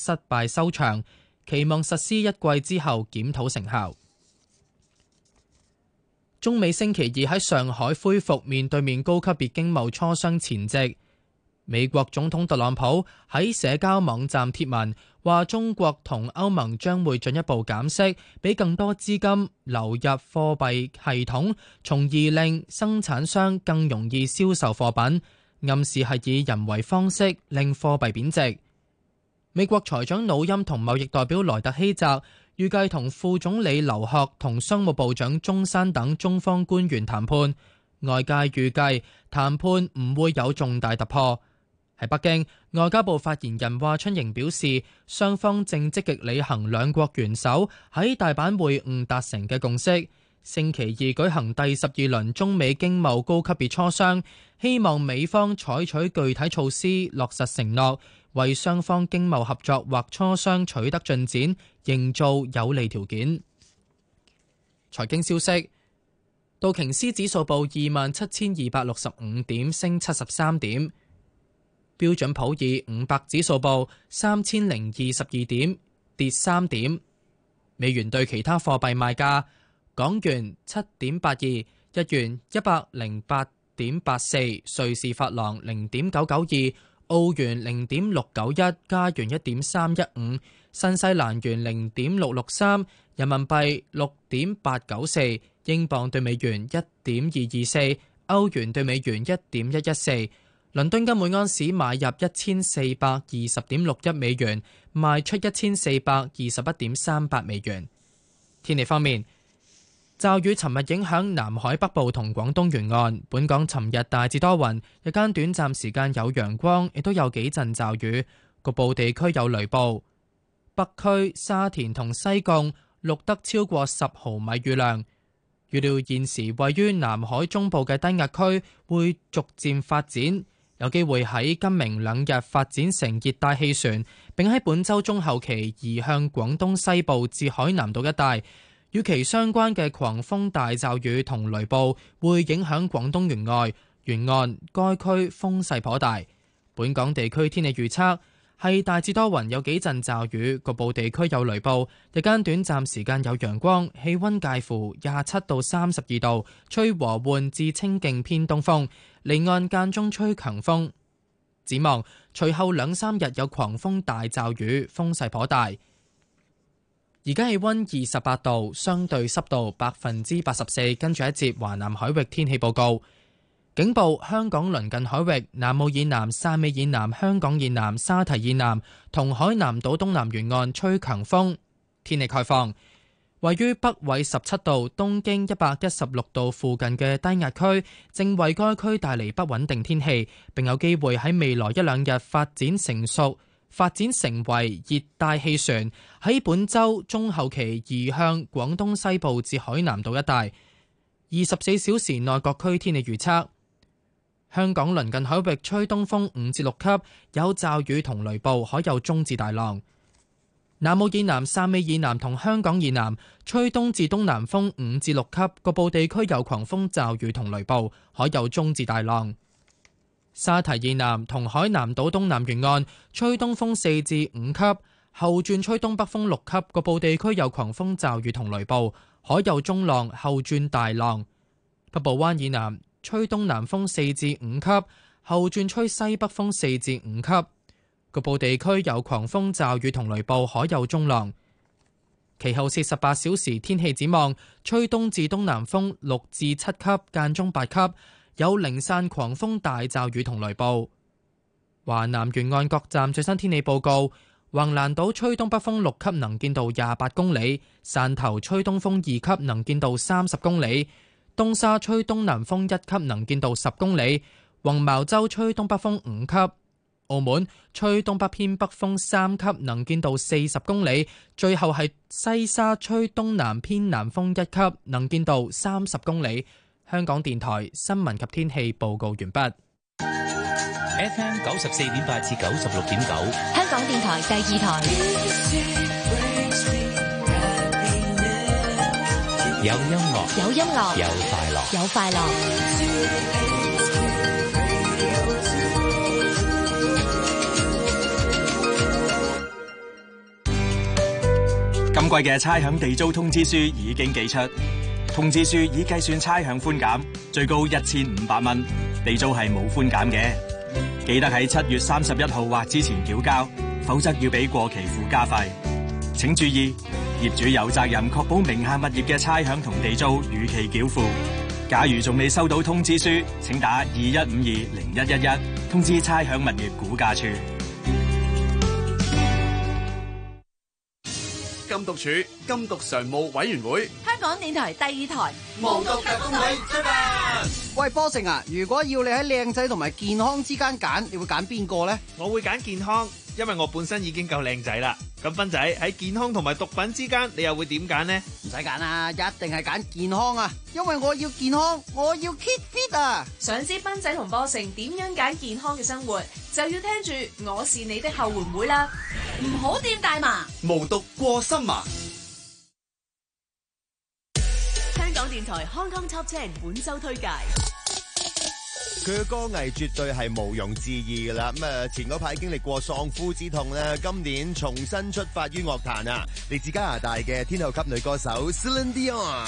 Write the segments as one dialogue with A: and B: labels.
A: 失敗收場，期望實施一季之後檢討成效。中美星期二喺上海恢復面對面高級別經貿磋商前夕，美國總統特朗普喺社交網站貼文話，中國同歐盟將會進一步減息，俾更多資金流入貨幣系統，從而令生產商更容易銷售貨品，暗示係以人為方式令貨幣貶值。美國財長努欽同貿易代表萊特希澤預計同副總理劉鶴同商務部長鍾山等中方官員談判，外界預計談判唔會有重大突破。喺北京，外交部發言人華春瑩表示，雙方正積極履行兩國元首喺大阪會晤達成嘅共識，星期二舉行第12輪中美經貿高級別磋商，希望美方採取具體措施落實承諾，為雙方經貿合作或磋商取得進展營造有利條件。財經消息，道瓊斯指數報27,265點，升73點。標準普爾500指數報3022點，跌3點。美元對其他貨幣賣價：港元7.82，日元108.84，瑞士法郎0.992，澳元0.691，加元1.315，新西蘭元0.663，人民幣6.894，英鎊對美元1.224，歐元對美元1.114。倫敦金每安士買入1420.61美元，賣出1421.38美元。天氣方面，驟雨尋日影響南海北部同廣東沿岸，本港尋日大致多雲，日間短暫時間有陽光，亦都有幾陣驟雨，局部地區有雷暴。北區、沙田同西貢錄得超過10毫米雨量。預料現時位於南海中部嘅低壓區會逐漸發展，有機會喺今明兩日發展成熱帶氣旋，並喺本週中後期移向廣東西部至海南島一帶。與其相關嘅狂風大驟雨同雷暴會影響廣東沿岸，該區風勢頗大。本港地區天氣預測係大致多雲，有幾陣驟雨，局部地區有雷暴，日間短暫時間有陽光，氣溫介乎27到32度，吹和緩至清勁偏東風，離岸間中吹強風。展望隨後2-3日有狂風大驟雨，風勢頗大。而家氣溫28度，相對濕度84%。跟住一節華南海域天氣報告。警報：香港鄰近海域、南澳以南、汕尾以南、香港以南、沙堤以南同海南島東南沿岸吹強風。天氣概況：位於北緯17度、東經116度附近嘅低壓區，正為該區帶嚟不穩定天氣，並有機會喺未來1-2日發展成為熱帶氣旋，喺本週中後期移向廣東西部至海南島一帶。24小時內各區天氣預測：香港鄰近海域吹東風5至6級，有驟雨同雷暴，海有中至大浪。南澳以南、汕尾以南同香港以南吹東至東南風5至6級，局部地區有狂風驟雨同雷暴，海有中至大浪。沙堤以南同海南島東南沿岸吹東風4至5級，後轉吹東北風6級，局部地區有狂風驟雨同雷暴，海有中浪，後轉大浪。北部灣以南吹東南風4至5級，後轉吹西北風4至5級，局部地區有狂風驟雨同雷暴，海有中浪。其後48小時天氣展望：吹東至東南風6至7級，間中8級，有零散狂風大驟雨同雷暴。華南沿岸各站最新天氣報告：橫瀾島吹東北風6級，能見度28公里；汕頭吹東風2級，能見度30公里；東沙吹東南風1級，能見度10公里；黃茅洲吹東北風5級；澳門吹東北偏北風3級，能見度40公里；最後係西沙吹東南偏南風1級，能見度30公里。香港電台新聞及天氣報告完畢。
B: FM 94.8至96.9，
C: 香港電台第2台。
B: 有音樂，
C: 有音樂，
B: 有快樂，
C: 有快樂。
D: 今季嘅差餉地租通知書已經寄出，通知書已計算差餉寬減，最高1500蚊，地租係冇寬減嘅。記得喺7月31號或之前繳交，否則要俾過期附加費。請注意，業主有責任確保名下物業嘅差餉同地租如期繳付。假如仲未收到通知書，請打21520111通知差餉物業估價處。
E: 禁毒處禁毒常務委員會，
F: 香港電台第2台
E: 無毒特工隊出發。
G: 喂，波成啊，如果要你喺靚仔同埋健康之間揀，你會揀邊個呢？
H: 我會揀健康，因為我本身已經夠靚仔啦。咁斌仔喺健康同埋毒品之間，你又會點揀呢？
G: 唔使揀啦，一定係揀健康啊！因為我要健康，我要 keep fit 啊！
F: 想知斌仔同波成點樣揀健康嘅生活，就要聽住我是你的後援會啦！唔好掂大麻，
E: 無毒過心麻。
F: 香港電台 Hong Kong Top 10本周推介。
I: 佢嘅歌藝絕對係毋庸置疑㗎啦。前嗰排經歷過喪夫之痛咧，今年重新出發於樂壇啊！嚟自加拿大嘅天后級女歌手 Celine Dion。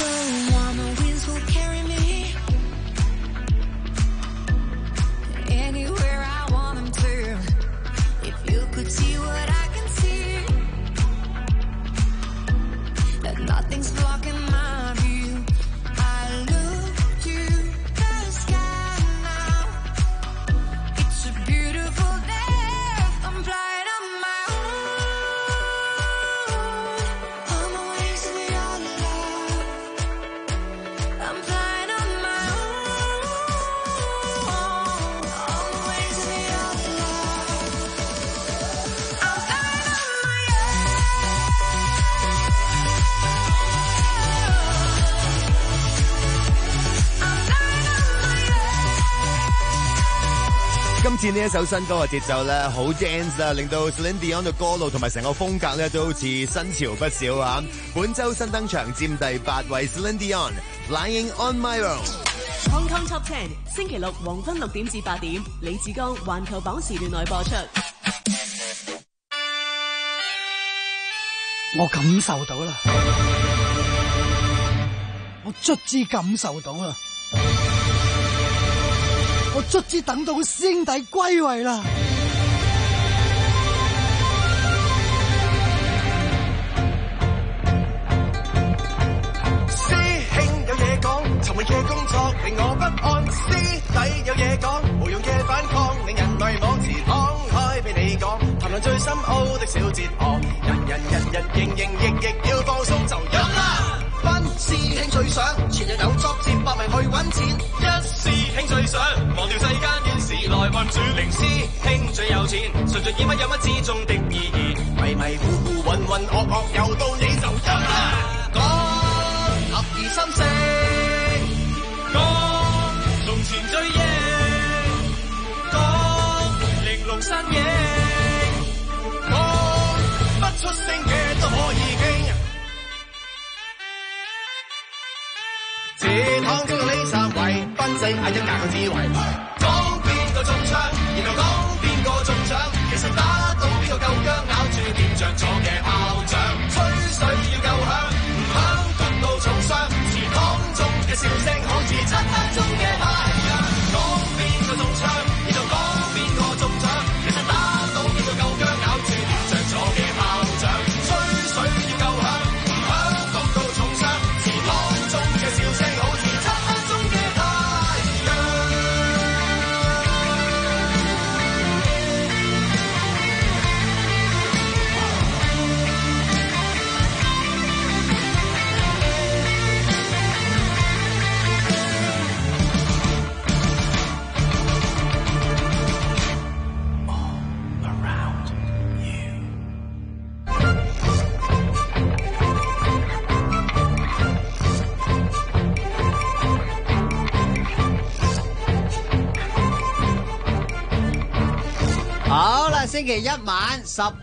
I: 今次呢一首新歌嘅節奏咧好 dance 啊，令到 Celine Dion 嘅歌路同埋成個風格咧都好似新潮不少啊！本周新登場佔第8位 Celine Dion Flying on My Own。Hong
F: Kong Top 10星期六黃昏6點至8點，李志剛環球榜時段內播出。
J: 我感受到啦，我卒之感受到啦。我卒之等到師兄弟歸位啦！
K: 師兄有嘢講，尋日嘅工作令我不安。師弟有嘢講，無用嘅反抗令人迷惘。自敞開俾你講，談論最深奧的小哲學。日營役要放鬆就飲啦！班師兄最想前日有作戰百名去揾錢，一師兄最想忘掉世間怨事來運轉，零師兄最有錢，純粹以乜有乜之中的意義，迷糊混噩又到你就飲啦！講合二心四，講從前追憶，講玲瓏身影，講不出聲嘅都可以傾。自躺中呢三位，賓仔嗌一架個智慧，講邊個中槍，然後講邊個中獎，其實打到邊個夠薑，咬住掂着咗嘅炮仗，吹水要夠響，唔響焗到重傷，自躺中嘅笑聲好似漆黑中嘅太陽，講邊個中槍，然後講邊個中獎，其實打到邊個夠薑，咬住掂着咗嘅炮仗，吹水要夠響，唔響焗到重傷，自躺中嘅笑聲好似漆黑中嘅太陽。
G: 星期一晚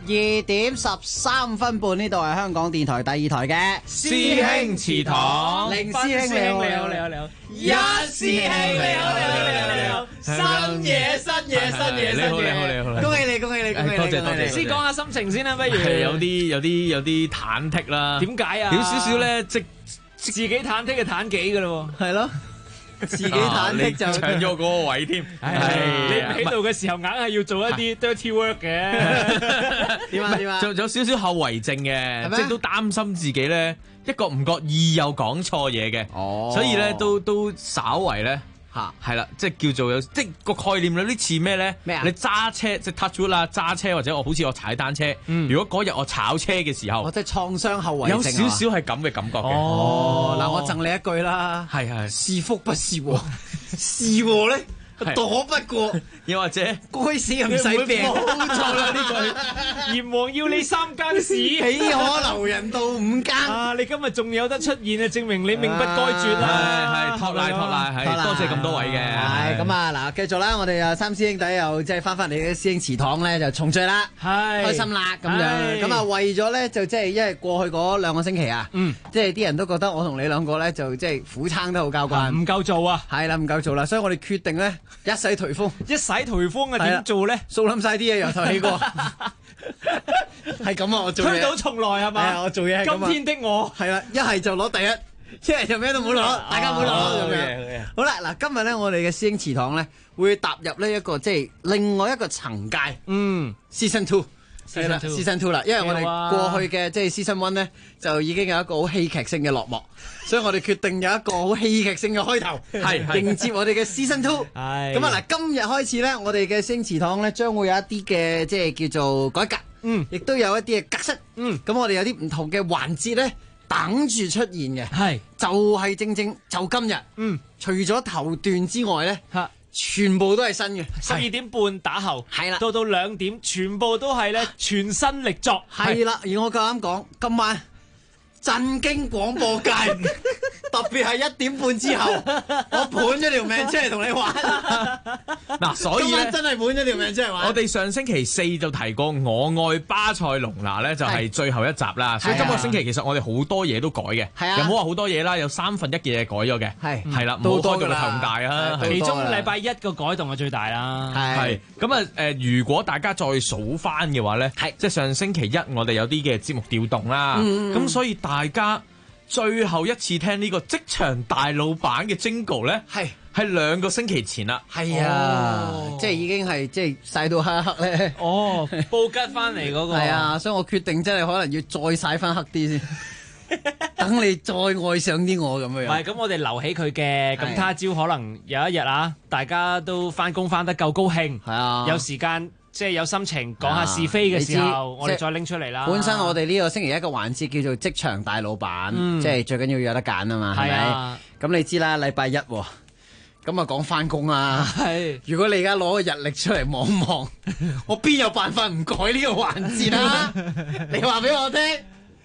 G: 12:13呢度係香港電台第2台嘅
H: 師兄祠堂，
G: 凌師兄你好，
H: 一師兄你好，新嘢，
G: 恭喜你，
H: 多謝。
L: 先講下心情先啦，不如
H: 有啲忐忑啦。
L: 點解啊？
H: 有少少咧，
L: 自己忐忑嘅忐幾噶咯喎。
G: 係咯。自己忐忑就
H: 搶咗嗰個位添，
L: 你喺度嘅時候硬係要做一啲 dirty work 嘅。
G: 點啊？
H: 有少少後遺症嘅，即係都擔心自己咧一個唔覺意又講錯嘢嘅，所以咧都稍為咧係啦，即係叫做有即係個概念有啲似咩咧？
G: 咩啊？
H: 你揸車即係 touch wood 啦，揸車或者好似我踩單車，如果嗰日我炒車嘅時候，
G: 我即係創傷後遺症，
H: 有少少係咁嘅感覺嘅。
G: 嗱，我贈你一句啦，
H: 係
G: 是福不是禍，是禍咧躲不過，
H: 又或者
G: 該死唔使病，
L: 冇錯啦呢句。閻王要你3更屎，
G: 豈可留人到5更
L: 啊！你今日仲有得出現啊，證明你命不該絕啊！
H: 係托賴，係多謝咁多位嘅。
G: 係咁啊，嗱，繼續啦，我哋啊3師兄弟又即係翻嚟嘅師兄祠堂咧，就重聚啦，開心啦咁樣。咁啊，為咗咧就即係因為過去嗰2個星期啊，即係啲人都覺得我同你兩個咧就即係苦撐得好交關，
L: 唔夠做啊，
G: 係啦，唔夠做啦，所以我哋決定咧一洗頹風，啊點做咧？掃冧晒啲嘢，由頭起過。係咁啊！我做嘢
L: 推倒重來係嘛？
G: 係啊，我做嘢係咁啊。
L: 今天的我
G: 係啦，一係就攞第一，一係就咩都冇攞，大家冇攞咁樣。好啦，嗱，今日咧我哋嘅師兄祠堂咧會踏入呢一個即係另外一個層階。Season 2係啦，Season 2啦，因為我哋過去嘅即係 Season 1咧就已經有一個好戲劇性嘅落幕，所以我哋決定有一個好戲劇性嘅開頭，係迎接我哋嘅 Season 2。係咁啊！嗱，今日開始咧，我哋嘅師兄祠堂咧將會有一啲嘅即係叫做改革。亦都有一啲嘅格式，咁我哋有啲唔同嘅環節咧，等住出現嘅，係就係正就今日，除咗頭段之外咧，全部都係新嘅
L: ，12點半打後，
G: 係啦，
L: 到2點，全部都係咧全新力作，
G: 係啦，而我夠膽講，今晚震驚廣播界，特別係1點半之後，我盤咗條命出嚟同你玩。
H: 嗱，所以咧
G: 真係盤咗條命出嚟玩。
H: 我哋上星期4就提過我愛巴塞隆拿咧，就係最後一集啦。所以今個星期其實我哋好多嘢都改嘅，又冇話好多嘢啦，有1/3嘅嘢改咗嘅，係啦，唔好開到你頭咁大啊。
L: 其中禮拜1個改動係最大啦。
H: 係咁啊，如果大家再數翻嘅話咧，即係上星期1我哋有啲嘅節目調動啦，咁所以大家最後一次聽呢個職場大老闆嘅 Jingle 咧，係2個星期前啦。係啊，
G: 即係已經係即係曬到黑黑咧。
L: 布吉翻嚟嗰個。
G: 係啊，所以我決定真係可能要再曬翻黑啲先，等你再愛上啲我咁樣。
L: 唔係，咁我哋留起佢嘅，咁他朝可能有一日啊，大家都翻工翻得夠高興，係啊，有時間。即係有心情講下是非嘅時候，我哋再拎出嚟啦。
G: 本身我哋呢個星期一個環節叫做職場大老闆，即係最緊要有得揀啊嘛，係咪？咁你知啦，禮拜1咁啊講翻工啦。係，如果你而家攞個日曆出嚟望望，我邊有辦法唔改呢個環節啊？你話俾我聽，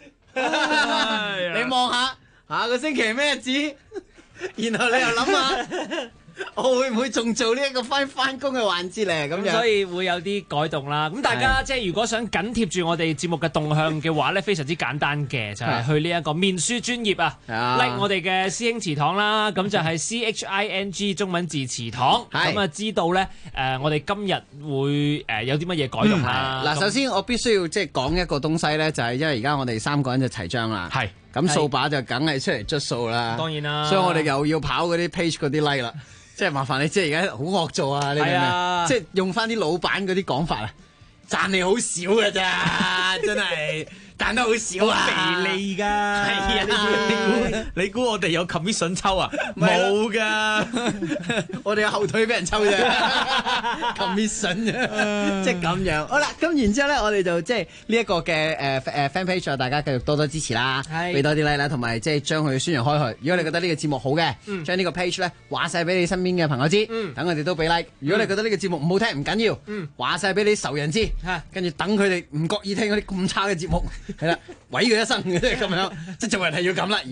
G: 你望下下個星期係咩日子，然後你又諗下。我會唔會仲做呢一個翻工嘅環節咧？咁樣，
L: 所以會有啲改動啦。咁大家即係如果想緊貼住我哋節目嘅動向嘅話咧，非常之簡單嘅，就係去呢一個面書專頁啊，like 我哋嘅師兄祠堂啦。咁就係 CHING 中文字祠堂。咁啊，知道咧我哋今日會有啲乜嘢改動啦。
G: 嗱，首先我必須要即係講一個東西咧，就係因為而家我哋3個人就齊章啦。係。咁掃把就梗係出嚟捽數啦。當然啦。所以我哋又要跑嗰啲 page 嗰啲 like 啦。即係麻煩你，即係而家好惡做啊！你明唔明？即係用翻啲老闆嗰啲講法啊，賺你好少㗎咋，真係賺得好少啊！
L: 肥利㗎，係
G: 啊！
H: 你估我哋有 commission 抽啊？冇㗎，
G: 我哋有後腿俾人抽啫，commission 啫，即係咁樣。好啦，咁然之後咧，我哋就即係呢一個嘅fan page 啊，大家繼續多多支持啦，俾多啲 like 啦，同埋即係將佢宣揚開去。如果你覺得呢個節目好嘅，將呢個 page 咧話晒俾你身邊嘅朋友知，等佢哋都俾 like。如果你覺得呢個節目唔好聽，唔緊要，話晒俾你仇人知，跟住等佢哋唔覺意聽嗰啲咁差嘅節目。係啦，毀佢一生嘅啫咁樣，即係做人係要咁啦。而家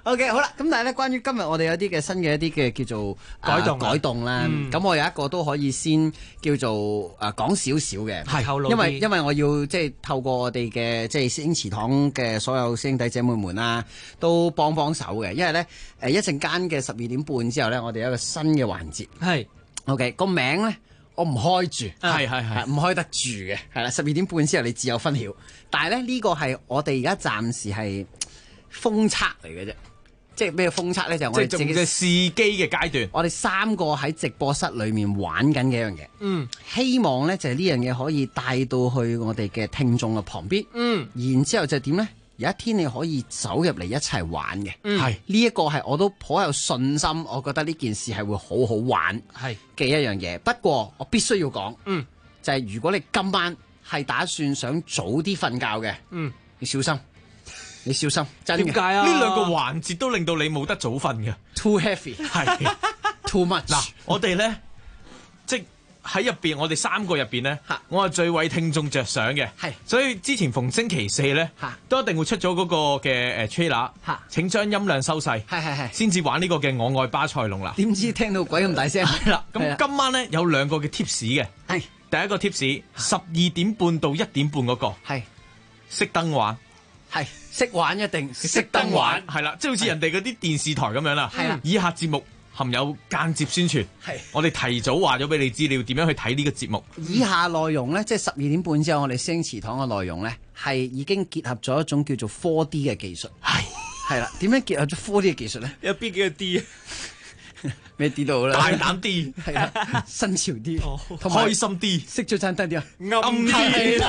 G: OK， 好啦，咁但係咧，關於今日我哋有啲嘅新嘅一啲嘅叫做改動啦，咁我有一個都可以先叫做講少少嘅，
L: 係
G: 因為我要即係透過我哋嘅即係師兄祠堂嘅所有師兄弟姐妹們啦，都幫手嘅，因為咧一陣間嘅12點半之後咧，我哋有一個新嘅環節，
L: 係
G: OK 個名咧。我唔開住，
H: 係
G: 唔開得住嘅，係啦。12點半之後你自有分曉。但係咧呢個係我哋而家暫時係封測嚟嘅啫，即係咩封測咧？就係我哋自己
H: 嘅試機嘅階段。
G: 我哋3個喺直播室裏面玩緊嘅一樣嘢。希望咧就係呢樣嘢可以帶到去我哋嘅聽眾嘅旁邊。然之後就點咧？有一天你可以走入嚟一齊玩嘅，係呢一個係我都頗有信心，我覺得呢件事係會好好玩嘅一樣嘢。不過我必須要講，就係如果你今晚係打算想早啲瞓覺嘅，你小心，你小心，真嘅。
L: 點解啊？
H: 呢兩個環節都令到你冇得早瞓嘅
G: ，too heavy， 係 too much。
H: 嗱，我哋咧即喺入邊，我哋3個入邊咧，我係最為聽眾着想嘅，所以之前逢星期四咧，都一定會出咗嗰個嘅trailer，請將音量收細，先至玩呢個嘅我愛巴塞隆啦。
G: 點知聽到鬼咁大聲？
H: 係啦，咁今晚咧有2個嘅 tips 嘅，第一個 tips 12點半到1點半嗰個，熄燈玩，
G: 識玩一定
H: 熄燈玩，係啦，即係好似人哋嗰啲電視台咁樣啦。以下節目含有間接宣傳，我哋提早話咗俾你知，你要點樣去睇呢個節目。
G: 以下內容咧，即係12點半之後，我哋師兄祠堂嘅內容咧，係已經結合咗一種叫做 4D 嘅技術。係啦，點樣結合咗 4D 嘅技術咧？
L: 有邊幾個 D 啊？
G: 咩 D 到啦？
H: 大膽啲，
G: 係啦，新潮啲，同
H: 開心啲，
G: 熄咗盞燈啲啊，
H: 暗啲。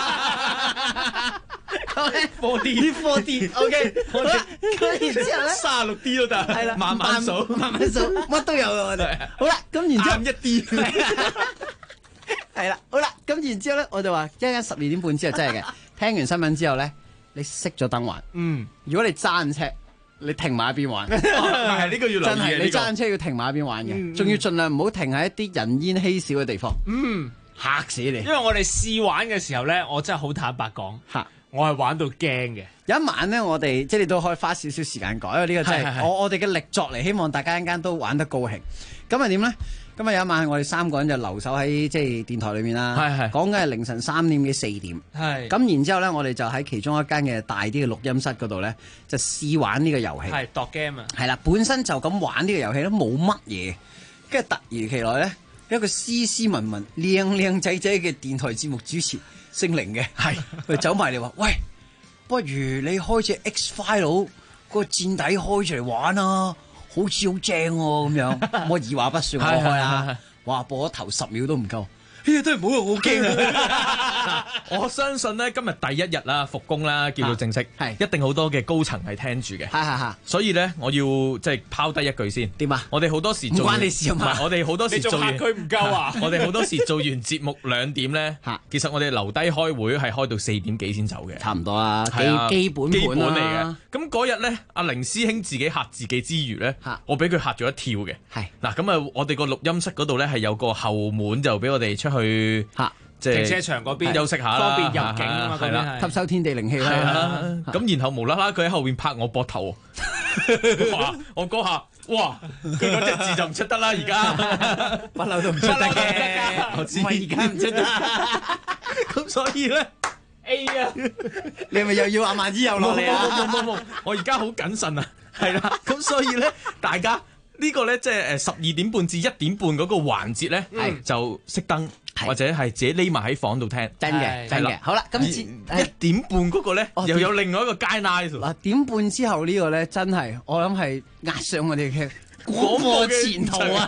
G: 4D ，OK， 好啦，咁然之後咧
H: ，36D 都得，
G: 係啦，
H: 慢慢數，
G: 乜都有嘅我哋。好啦，咁然之後
H: 暗一啲，
G: 係啦，好啦，咁然之後咧，我就話一陣12點半之後真係嘅，聽完新聞之後咧，你熄咗燈玩，如果你揸緊車，你停埋一邊玩，
H: 係呢個要留意嘅，
G: 真係你揸緊車要停埋一邊玩嘅，仲要盡量唔好停喺一啲人煙稀少嘅地方，嚇死你！
L: 因為我哋試玩嘅時候咧，我真係好坦白講，我係玩到驚嘅。
G: 有一晚咧，我哋即係你都可以花少少時間講，因為呢個真係我哋嘅力作嚟，希望大家一間都玩得高興。咁係點咧？今日有一晚我哋3個人就留守喺即係電台裏面啦，講緊係凌晨3點幾4點。咁然之後咧，我哋就喺其中一間嘅大啲嘅錄音室嗰度咧，就試玩呢個遊戲。
L: 係度 game 啊！
G: 係啦，本身就咁玩呢個遊戲都冇乜嘢，跟住突如其來咧，一個斯斯文文、靚靚仔仔嘅電台節目主持姓凌嘅，佢走埋嚟話：喂，不如你開隻 X-File 個戰底開出嚟玩啊！好似好正喎咁樣，我二話不說我開啦，哇播咗頭10秒都唔夠，都係唔好用，好驚啊！
H: 我相信咧今日第一日啦，復工啦，叫做正式，一定好多嘅高層係聽住嘅，所以咧我要即係拋低一句先。點啊？我哋好多時做唔關你事啊嘛，我哋好多時做完
L: 佢唔夠啊！
H: 我哋好多時做完節目2點咧，其實我哋留低開會係開到4點幾先走嘅，
G: 差唔多啦，基本
H: 嚟嘅。咁嗰日咧，阿凌師兄自己嚇自己之餘咧，我俾佢嚇咗一跳嘅。嗱咁啊，我哋個錄音室嗰度咧係有個後門，就俾我哋出去即係
L: 停車場嗰邊
H: 休息下啦，
L: 方便入境啊嘛，
H: 係啦，
G: 吸收天地靈氣啦。
H: 咁然後無啦啦佢喺後邊拍我膊頭，我嗰下哇，佢嗰隻字就唔出得啦，而家
G: 不嬲都唔出得嘅，我知而家唔出得。
H: 咁所以咧
L: A 啊，
G: 你係咪又要阿萬之又落嚟啊？
H: 冇，我而家好謹慎啊，係啦。咁所以咧，大家呢個咧即係12點半至1點半嗰個環節咧，就熄燈。或者係自己匿埋喺房度聽，
G: 真嘅。好啦，今次
H: 1點半嗰個咧，又有另外一個街 night。
G: 嗱，點半之後呢個咧，真係我諗係壓上我哋嘅廣播前途啊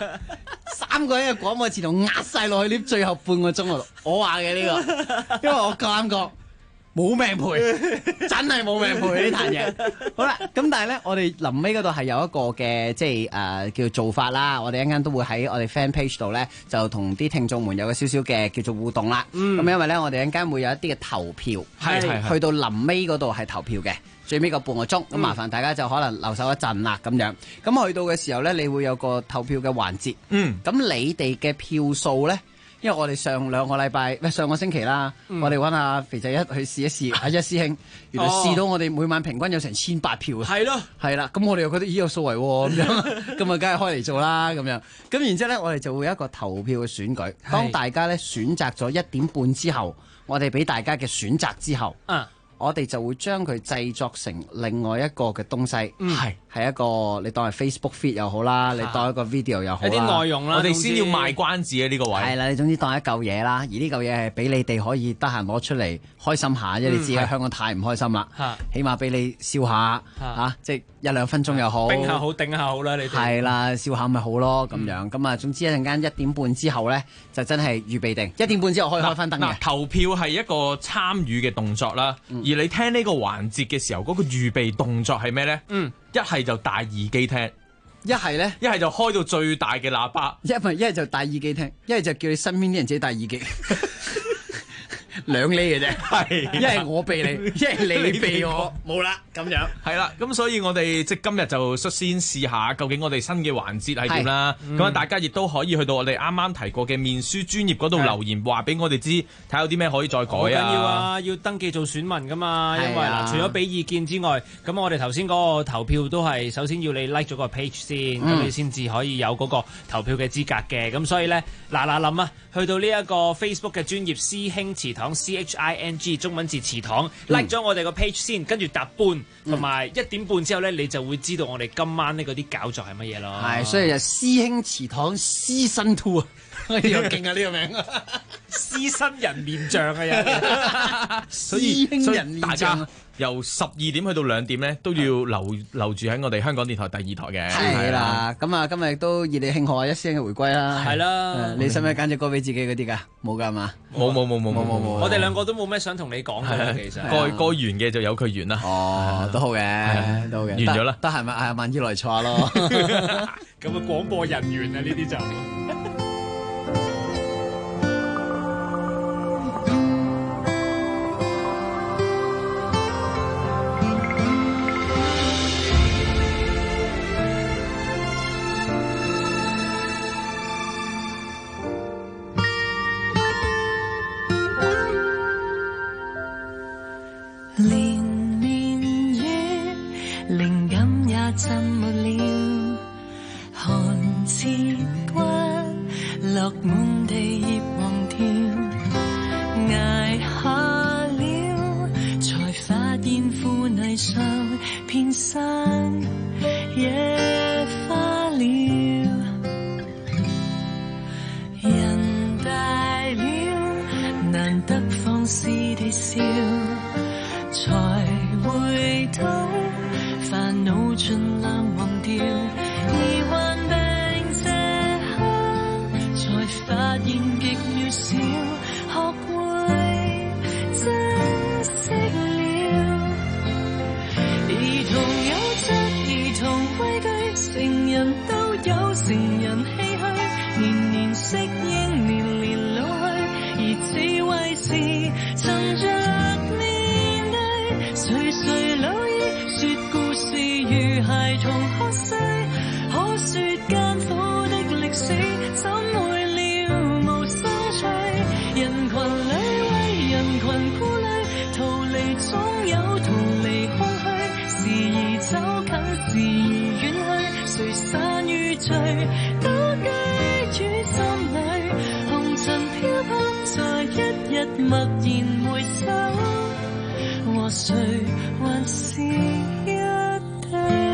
G: ！3個人嘅廣播前途壓晒落去呢最後半個鐘嗰度，我話嘅呢個，因為我夠膽講。冇命賠，真係冇命賠呢壇嘢。好啦，咁但係咧，我哋臨尾嗰度係有一個嘅即係叫做法啦。我哋一陣間都會喺我哋 fan page 度咧，就同啲聽眾們有個少少嘅叫做互動啦。咁因為咧，我哋一陣間會有一啲嘅投票，去到臨尾嗰度係投票嘅，最尾個半個鐘。咁麻煩大家就可能留守一陣啦，咁樣。咁去到嘅時候咧，你會有個投票嘅環節。咁你哋嘅票數咧， 因為我哋上個星期啦，我哋揾阿肥仔一去試一試，阿一師兄原來試到我哋每晚平均有成1800票啊！
L: 係咯，
G: 係啦，咁我哋又覺得有數圍喎咁樣，咁啊梗係開嚟做啦咁樣。咁然之後咧，我哋就會有一個投票嘅選舉。當大家咧選擇咗1點半之後，我哋俾大家嘅選擇之後，我哋就會將佢製作成另外一個嘅東西，係一個你當係 Facebook feed 又好啦，你當一個 video 又好啦，
L: 一啲內容啦。
H: 我哋先要賣關子嘅呢個位。係
G: 啦，你總之當一嚿嘢啦，而呢嚿嘢係俾你哋可以得閒攞出嚟開心下，因為你知喺香港太唔開心啦，起碼俾你笑下嚇，即係1-2分鐘又好，
L: 冰下好頂下好啦，你哋
G: 係啦，笑下咪好咯咁樣。咁啊，總之一陣間1點半之後咧，就真係預備定1點半之後可以開翻燈嘅。
H: 投票係一個參與嘅動作啦，而你聽呢個環節嘅時候，嗰個預備動作係咩咧？一係就戴耳機聽，
G: 一係咧，
H: 一係就開到最大嘅喇叭，
G: 一係就戴耳機聽，一係就叫你身邊啲人自己戴耳機。2厘嘅啫，係一係我避你，一係你避我，冇啦咁樣。
H: 係啦，咁所以我哋即係今日就率先試下，究竟我哋新嘅環節係點啦。咁啊，大家亦都可以去到我哋啱啱提過嘅面書專頁嗰度留言，話俾我哋知，睇下有啲咩可以再改啊。
L: 好緊要啊，要登記做選民噶嘛。因為嗱，除咗俾意見之外，咁我哋頭先嗰個投票都係首先要你 like 咗個 page 先，咁你先至可以有嗰個投票嘅資格嘅。咁所以咧，嗱諗啊，去到呢一個 Facebook 嘅專頁師兄祠堂。CHING 中文字祠堂 like 咗我哋個 page 先，跟住答半同埋1點半之後咧，你就會知道我哋今晚呢嗰啲搞作係乜嘢咯。
G: 係，所以就師兄祠堂Season 2啊，又勁啊呢個名，
L: 獅身人面像啊有，
H: 所以大家由12點去到2點咧，都要留住喺我哋香港電台第2台嘅。
G: 係啦，咁啊今日都熱烈慶賀一師兄嘅回歸啦。
L: 係啦，
G: 你使唔使揀隻歌俾自己嗰啲㗎？冇㗎嘛？
H: 冇。
L: 我哋兩個都冇咩想同你講嘅，其實
H: 該完嘅就由佢完啦。
G: 哦，都好嘅，都好嘅，
H: 完咗啦。
G: 得閒咪嗌萬姨來坐下咯。
L: 咁啊，廣播人員啊，呢啲就。
M: 連綿夜，靈感也浸沒了，寒節骨落滿地葉黃條，捱下了，才發現腐泥上遍山野花了，人大了，難得放肆地笑。才回頭，煩惱盡量忘掉，而患病這刻，才發現極渺小，學會珍惜了。兒童有責，兒童畏懼，成人都有成人唏噓，年年適應，年年老去，而智慧是沉着。垂垂老矣，說故事如孩童喝水，可說艱苦的歷史，怎會了無生趣？人群裏為人群顧慮，逃離總有逃離空虛，時而走近，時而遠去，誰散與聚，都居於心裏，紅塵飄泊在一日默然回首。和誰還是一對？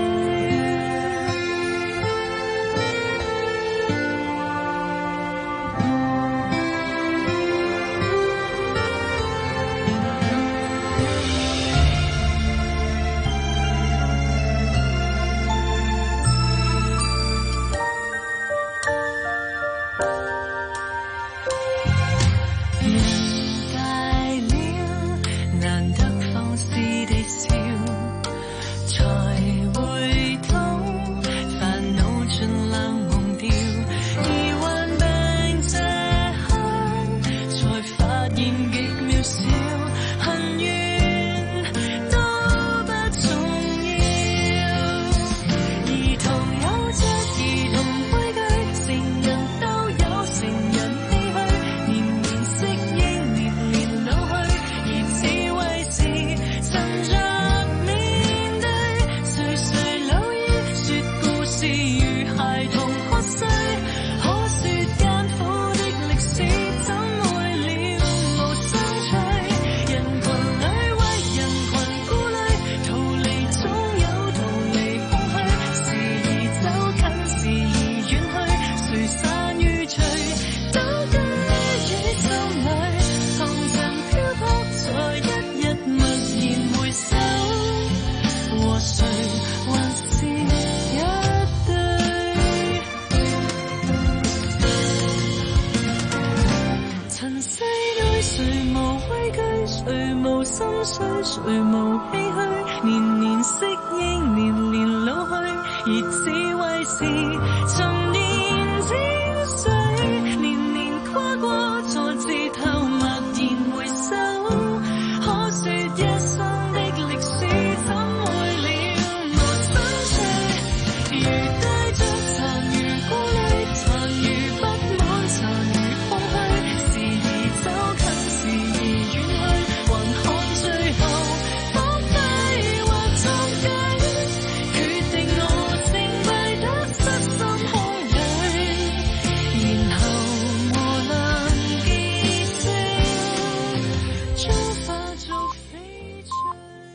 M: 誰無唏噓，年年適應，年年老去，而智慧是沉澱精髓，年年跨過挫折後默然回首，可說一生的歷史怎會了無心碎，如帶着殘餘顧慮，殘餘不滿，殘餘空虛，時而走近，時而遠去，還看最後荒廢或壯舉，決定我成敗得失心空虛，然後磨難結晶，將化作翡翠。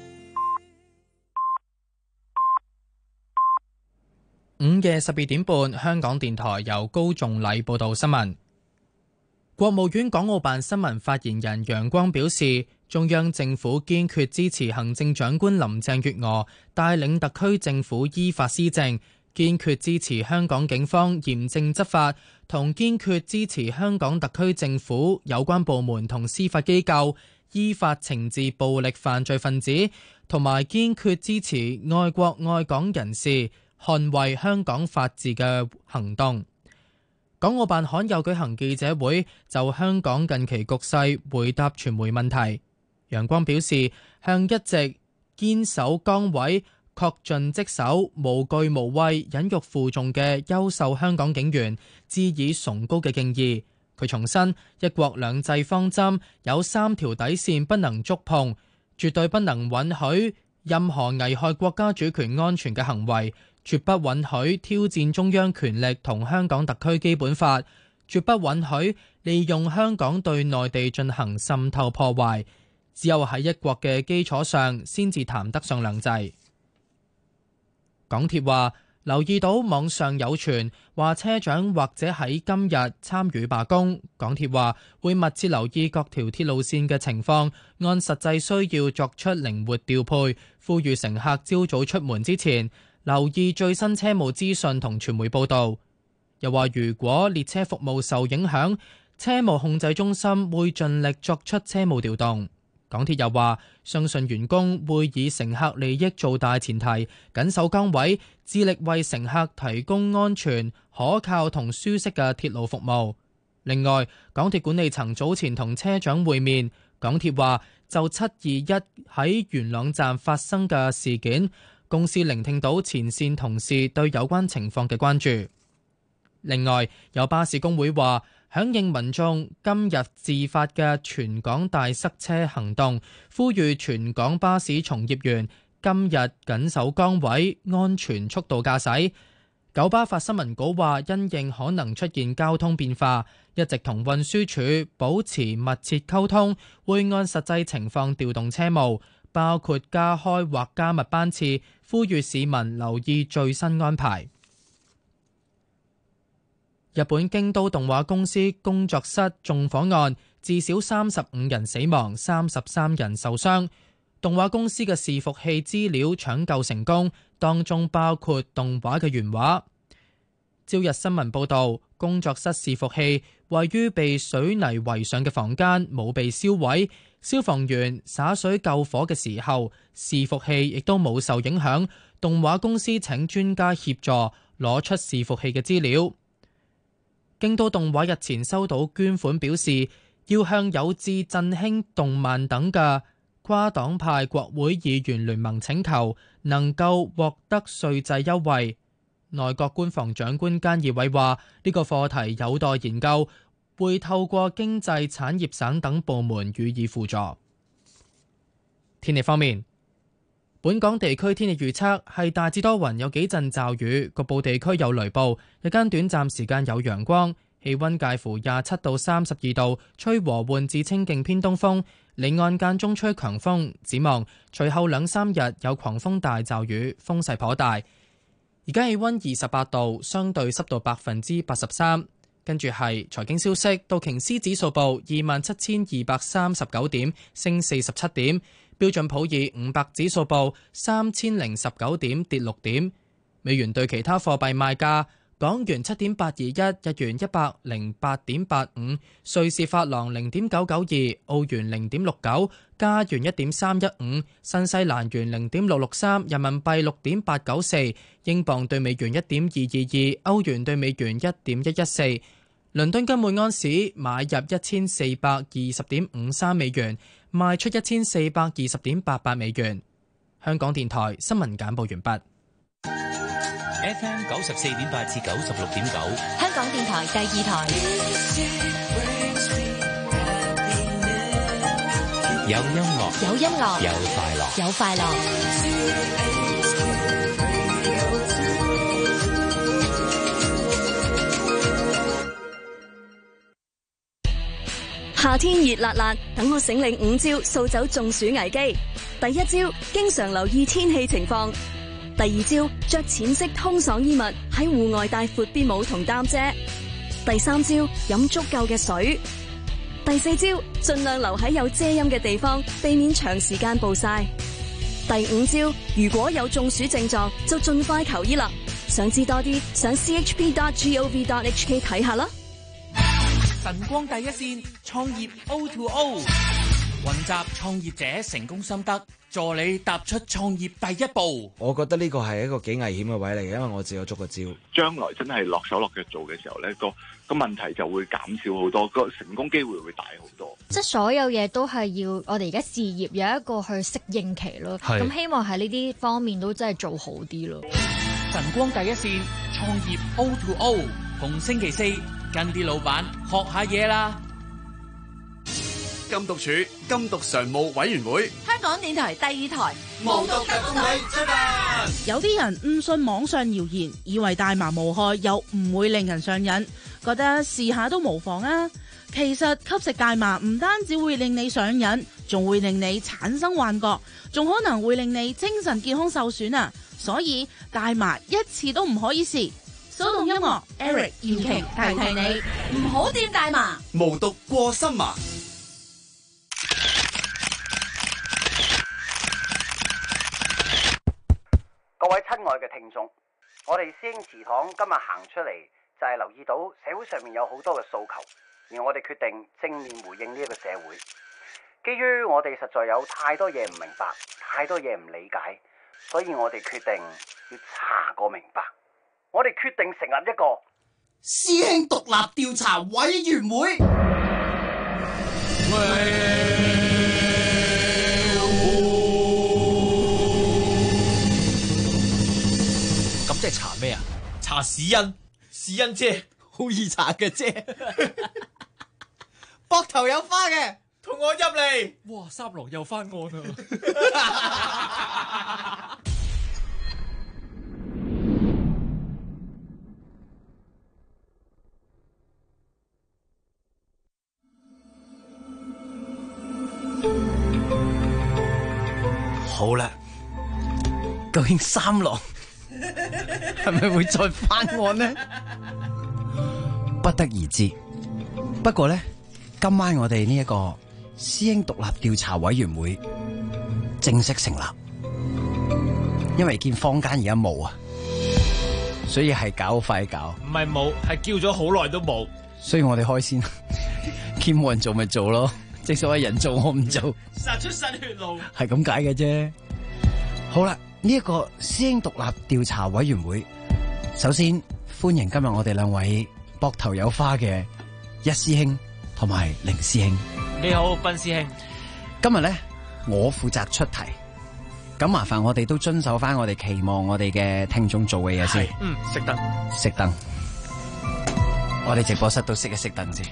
A: 午夜12點半，香港電台由高仲禮報道新聞。國務院港澳辦新聞發言人楊光表示，中央政府堅決支持行政長官林鄭月娥帶領特區政府依法施政，堅決支持香港警方嚴正執法，同堅決支持香港特區政府有關部門同司法機構依法懲治暴力犯罪分子，同埋堅決支持愛國愛港人士捍衛香港法治嘅行動。港澳辦罕有舉行記者會，就香港近期局勢回答傳媒問題。楊光表示，向一直堅守崗位、恪盡職守、無懼無畏、忍辱負重嘅優秀香港警員致以崇高嘅敬意。佢重申，一國兩制方針有3條底線不能觸碰，絕對不能允許任何危害國家主權安全嘅行為，絕不允許挑戰中央權力同香港特區基本法，絕不允許利用香港對內地進行滲透破壞。只有喺一國嘅基礎上，先至談得上兩制。港鐵話留意到網上有傳話車長或者喺今日參與罷工，港鐵話會密切留意各條鐵路線嘅情況，按實際需要作出靈活調配，呼籲乘客朝早出門之前留意最新車務資訊同傳媒報導。又話如果列車服務受影響，車務控制中心會盡力作出車務調動。港鐵又話相信員工會以乘客利益做大前提，緊守崗位，致力為乘客提供安全、可靠同舒適嘅鐵路服務。另外，港鐵管理層早前同車長會面，港鐵話就721喺元朗站發生嘅事件，公司聆聽到前線同事對有關情況嘅關注。另外，有巴士工會話響應民眾今日自發嘅全港大塞車行動，呼籲全港巴士從業員今日緊守崗位，安全速度駕駛。九巴發新聞稿話，因應可能出現交通變化，一直同運輸署保持密切溝通，會按實際情況調動車務，包括加開或加密班次，呼籲市民留意最新安排。日本京都動畫公司工作室縱火案，至少35人死亡，33人受傷。動畫公司嘅伺服器資料搶救成功，當中包括動畫嘅原畫。朝日新聞報導，工作室伺服器位於被水泥圍上嘅房間，冇被燒毀。消防員灑水救火嘅時候，伺服器亦都冇受影響。動畫公司請專家協助攞出伺服器嘅資料。京都動畫日前收到捐款，表示要向有志振興動漫等嘅跨黨派國會議員聯盟請求，能夠獲得稅制優惠。內閣官房長官菅義偉話：呢個課題有待研究，會透過經濟產業省等部門予以輔助。天氣方面，本港地區天氣預測係大致多雲，有幾陣驟雨，局部地區有雷暴，日間短暫時間有陽光，氣溫介乎27到32度，吹和緩至清勁偏東風，離岸間中吹強風。展望隨後2-3日有狂風大驟雨，風勢頗大。而家氣溫28度，相對濕度83%。跟住係財經消息，道瓊斯指數報27,239點，升47點。標準普爾500指數報3019點，跌6點。美元對其他貨幣賣價： 港元7.821，日元108.85，瑞士法郎0.992，澳元0.69，加元1.315，新西蘭元0.663，人民幣6.894，英鎊對美元1.222，歐元對美元1.114。倫敦金每安士買入1420.53美元，賣出1420.88美元。香港電台新聞簡報完畢。
B: FM 94.8至96.9，
C: 香港電台第二台。
B: 有音樂，
C: 有音樂，
B: 有快樂，
C: 有快樂。
N: 夏天熱辣辣，等我醒領5招掃走中暑危機。第一招，經常留意天氣情況。第二招，着淺色通爽衣物，喺戶外帶闊啲帽同擔遮。第三招，飲足夠嘅水。第四招，盡量留喺有遮陰嘅地方，避免長時間暴曬。第五招，如果有中暑症狀，就盡快求醫啦。想知多啲，上 chp.gov.hk 睇下啦。
O: 晨光第一線，創業 O2O， 雲集創業者成功心得，助你踏出創業第一步。
P: 我覺得呢個係一個幾危險嘅位嚟嘅，因為我自己有捉過招。
Q: 將來真係落手落腳做嘅時候呢，個問題就會減少好多，個成功機會會大好多。
R: 即係所有嘢都係要我哋而家事業有一個去適應期咯。咁希望喺呢啲方面都真係做好啲咯。
O: 晨光第一線，創業 O2O， 逢星期四跟啲老闆學下嘢啦。
E: 禁毒處禁毒常務委員會，
F: 香港電台第二台，
E: 無毒特工隊出發。
S: 有啲人誤信網上謠言，以為大麻無害又唔會令人上癮，覺得試下都無妨啊。其實吸食大麻唔單止會令你上癮，仲會令你產生幻覺，仲可能會令你精神健康受損啊。所以大麻一次都唔可以試。騷動音樂 Eric 姚瓊提提你，
F: 唔好掂大麻，
E: 無毒過心麻。
T: 各位親愛嘅聽眾，我哋師兄祠堂今日行出嚟就係留意到社會上面有好多嘅訴求，而我哋決定正面回應呢一個社會。基於我哋實在有太多嘢唔明白，太多嘢唔理解，所以我哋決定要查個明白。我哋決定成立一個
J: 師兄獨立調查委員會。
H: 咁即係查咩啊？查史欣，史欣姐，
G: 好易查嘅啫。膊頭有花嘅，
H: 同我入嚟。
L: 哇！三郎又翻案啦！
G: 好啦，究竟三郎係咪會再翻案呢？不得而知。不過呢，今晚我哋呢一個師兄獨立調查委員會正式成立，因為見坊間而家冇啊，所以係搞快搞。
L: 唔係冇，係叫咗好耐都冇。
G: 所以我哋開先，見冇人做咪做咯。正所謂人做我唔做，
L: 殺出新血路，
G: 係咁解嘅啫。好啦，呢一個師兄獨立調查委員會，首先歡迎今日我哋兩位膊頭有花嘅一師兄同埋凌師兄。
L: 你好，斌師兄。
G: 今日咧，我負責出題，咁麻煩我哋都遵守翻我哋期望我哋嘅聽眾做嘅嘢先。
L: 熄燈，
G: 熄燈。我哋直播室都熄一熄燈先。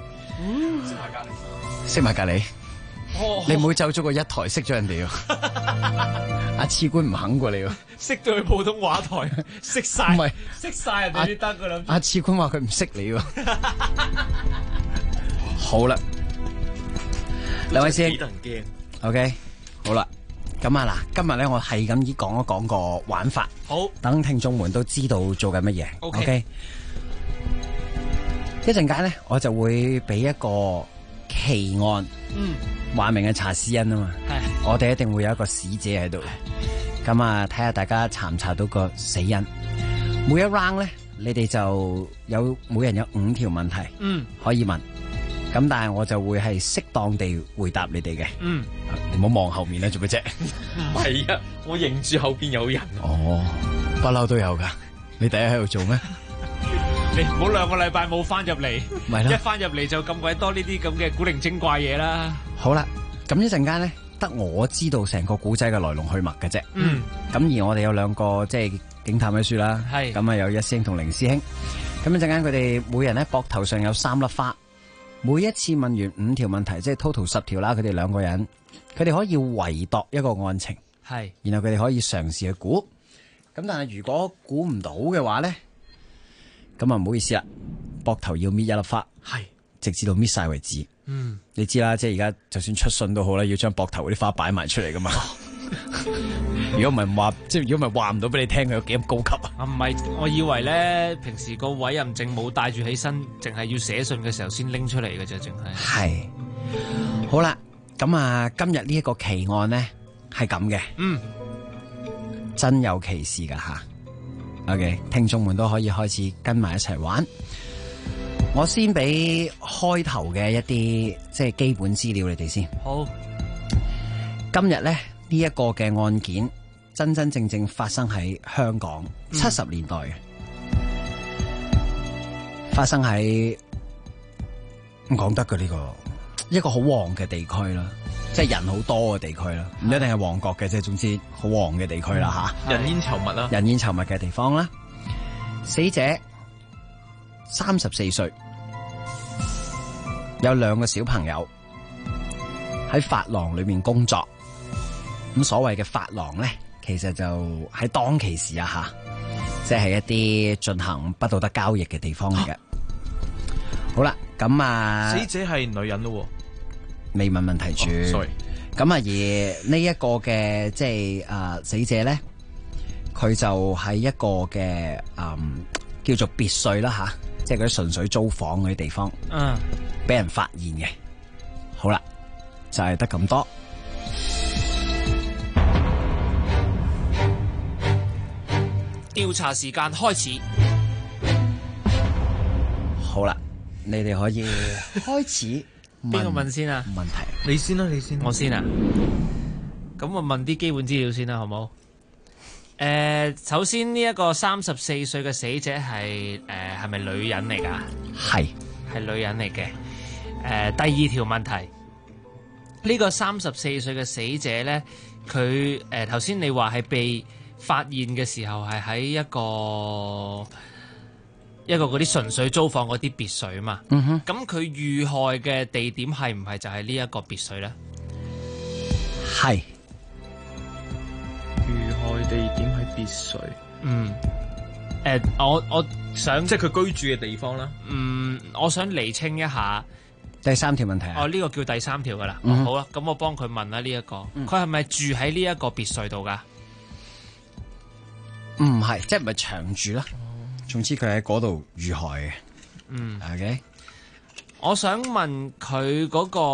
G: 熄埋隔籬，你唔好走咗個一台熄咗人哋喎。阿次官唔肯過你喎，
L: 熄到去普通話台，熄晒，
G: 唔係
L: 熄晒人哋啲燈噶啦。
G: 阿次官話佢唔識你喎。好啦，兩位師兄，OK，好啦，咁啊嗱，今日咧我係咁依講一講個玩法，
L: 好，
G: 等聽眾們都知道做緊乜嘢。OK，一陣間咧我就會俾一個奇案，話明係查私恩啊嘛，我哋一定會有一個死者喺度，咁啊睇下大家查唔查到個死因。每一 round 咧， 你哋就有每人有5條問題，可以問。咁但係我就會係適當地回答你哋嘅。你唔好望後面啦，做乜啫？
H: 唔係啊，我認住後邊有人。
G: 哦，不嬲都有噶。你第一喺度做咩？
L: 你唔好2個禮拜冇翻入嚟，
G: 咪咯
L: 一翻入嚟就咁鬼多呢啲咁嘅古靈精怪嘢啦。
G: 好啦，咁一陣間咧，得我知道成個古仔嘅來龍去脈嘅啫。咁而我哋有2個即係警探嘅書啦。係。咁啊有一師兄同0師兄。咁一陣間佢哋每人咧膊頭上有3粒花。每一次問完5條問題，即係 total 10條啦。佢哋2個人，佢哋可以圍度一個案情，係，然後佢哋可以嘗試去估。咁但係如果估唔到嘅話咧，咁啊唔好意思啦，膊頭要搣一粒花，係，直至到搣晒為止。你知啦，即係而家就算出信都好啦，要將膊頭嗰啲花擺埋出嚟噶嘛。如果唔係話，即係如果唔係話唔到俾你聽，佢有幾咁高級啊？
L: 唔係，我以為咧平時個委任證冇帶住起身，淨係要寫信嘅時候先拎出嚟嘅啫，淨係。係。
G: 好啦，咁啊，今日呢一個奇案咧係咁嘅，真有其事噶吓。OK， 聽眾們都可以開始跟埋一齊玩。我先俾開頭嘅一啲即係基本資料你哋先。
L: 好。
G: 今日咧呢一個嘅案件真真正正發生喺香港70年代嘅，發生喺唔講得嘅呢個一個好旺嘅地區啦，即係人好多嘅地區啦，唔一定係旺角嘅，即係總之好旺嘅地區啦吓。
H: 人煙稠密啦，
G: 人煙稠密嘅地方啦。死者34歲，有2個小朋友喺髮廊裏面工作。咁所謂嘅髮廊咧，其實就喺當其時啊吓，即係一啲進行不道德交易嘅地方嚟嘅。好啦，咁啊，
H: 死者係女人咯，
G: 未問問題住。
H: sorry。
G: 咁啊，而呢一個嘅即係死者咧，佢就喺一個嘅叫做別墅啦吓，即係嗰啲純粹租房嗰啲地方，俾人發現嘅。好啦，就係得咁多。
L: 調查時間開始。
G: 好啦，你哋可以開始。
L: 邊個問先啊？
G: 問題，
H: 你先啦，你先。
L: 我先啊。咁我問啲基本資料先啦，好冇？首先呢一個34歲嘅死者係咪女人嚟噶？係女人嚟嘅。第2條問題，呢個34歲嘅死者咧，佢頭先你話係被發現嘅時候係喺一個嗰啲純粹租房嗰啲別墅啊嘛。咁佢遇害嘅地點係唔係就係呢一個別墅咧？係。
H: 遇害地點係別墅。
L: 我想
H: 即係佢居住嘅地方啦。
L: 我想釐清一下
G: 第3條問題啊。
L: 呢個叫第3條噶啦。好啦，咁我幫佢問啦呢一個，佢係咪住喺呢一個別墅度噶？
G: 唔係，即係唔係長住啦。總之佢喺嗰度遇害嘅。OK。
L: 我想問佢嗰個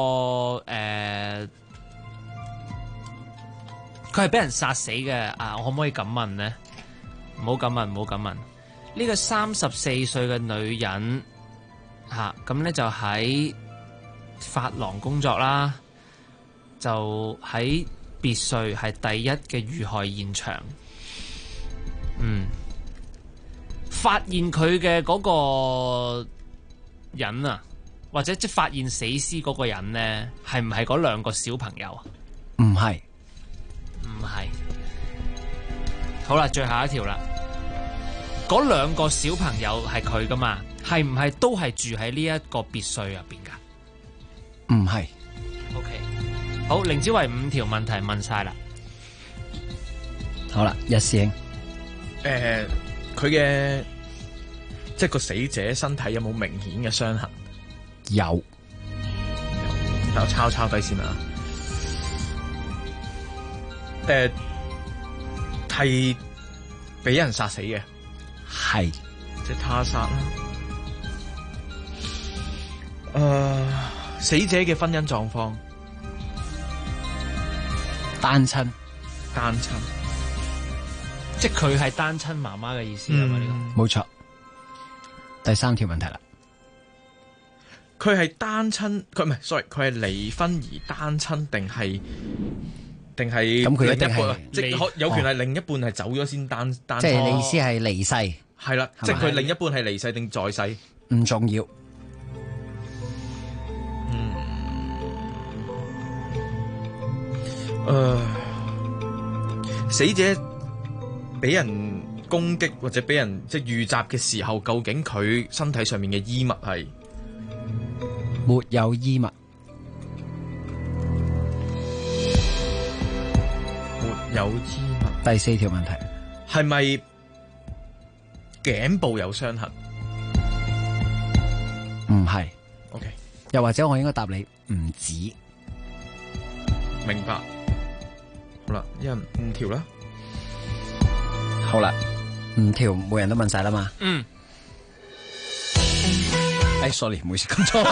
L: 佢係俾人殺死嘅啊？我可唔可以咁問呢？唔好咁問，唔好咁問。呢個34歲嘅女人吓，咁咧就喺髮廊工作啦，就喺別墅係第一嘅遇害現場。發現佢嘅嗰個人啊，或者即係發現死屍嗰個人咧，係唔係嗰2個小朋友啊？
G: 唔係，
L: 唔係。好啦，最後一條啦。嗰2個小朋友係佢噶嘛？係唔係都係住喺呢一個別墅入邊噶？
G: 唔係。
L: OK。好，凌子維5條問題問晒啦。
G: 好啦，一師兄。
H: 佢嘅即係個死者身體有冇明顯嘅傷痕？
G: 有。
H: 等我抄低先啦。係俾人殺死嘅。
G: 係。
H: 即係他殺啦。死者嘅婚姻狀況？
G: 單親。
L: 即係佢係單親媽媽嘅意思係咪呢個？
G: 冇錯。 第3條問題啦。
H: 佢係單親，佢唔係，sorry，佢係離婚而單親定係
G: 咁佢一定係
H: 即係有權係另一半係走咗先單親。
G: 即係你意思係離世？
H: 係啦，即係佢另一半係離世定在世？
G: 唔重要。
H: 死者俾人攻擊或者俾人即係遇襲嘅時候，究竟佢身體上面嘅衣物係？
G: 沒有衣物。
H: 沒有衣物。
G: 第4條問題
H: 係咪頸部有傷痕？
G: 唔係。
H: OK。
G: 又或者我應該答你唔止。
H: 明白。好啦，一人5條啦。
G: 好啦，5條每人都問晒啦嘛。sorry， 唔好意思，講錯。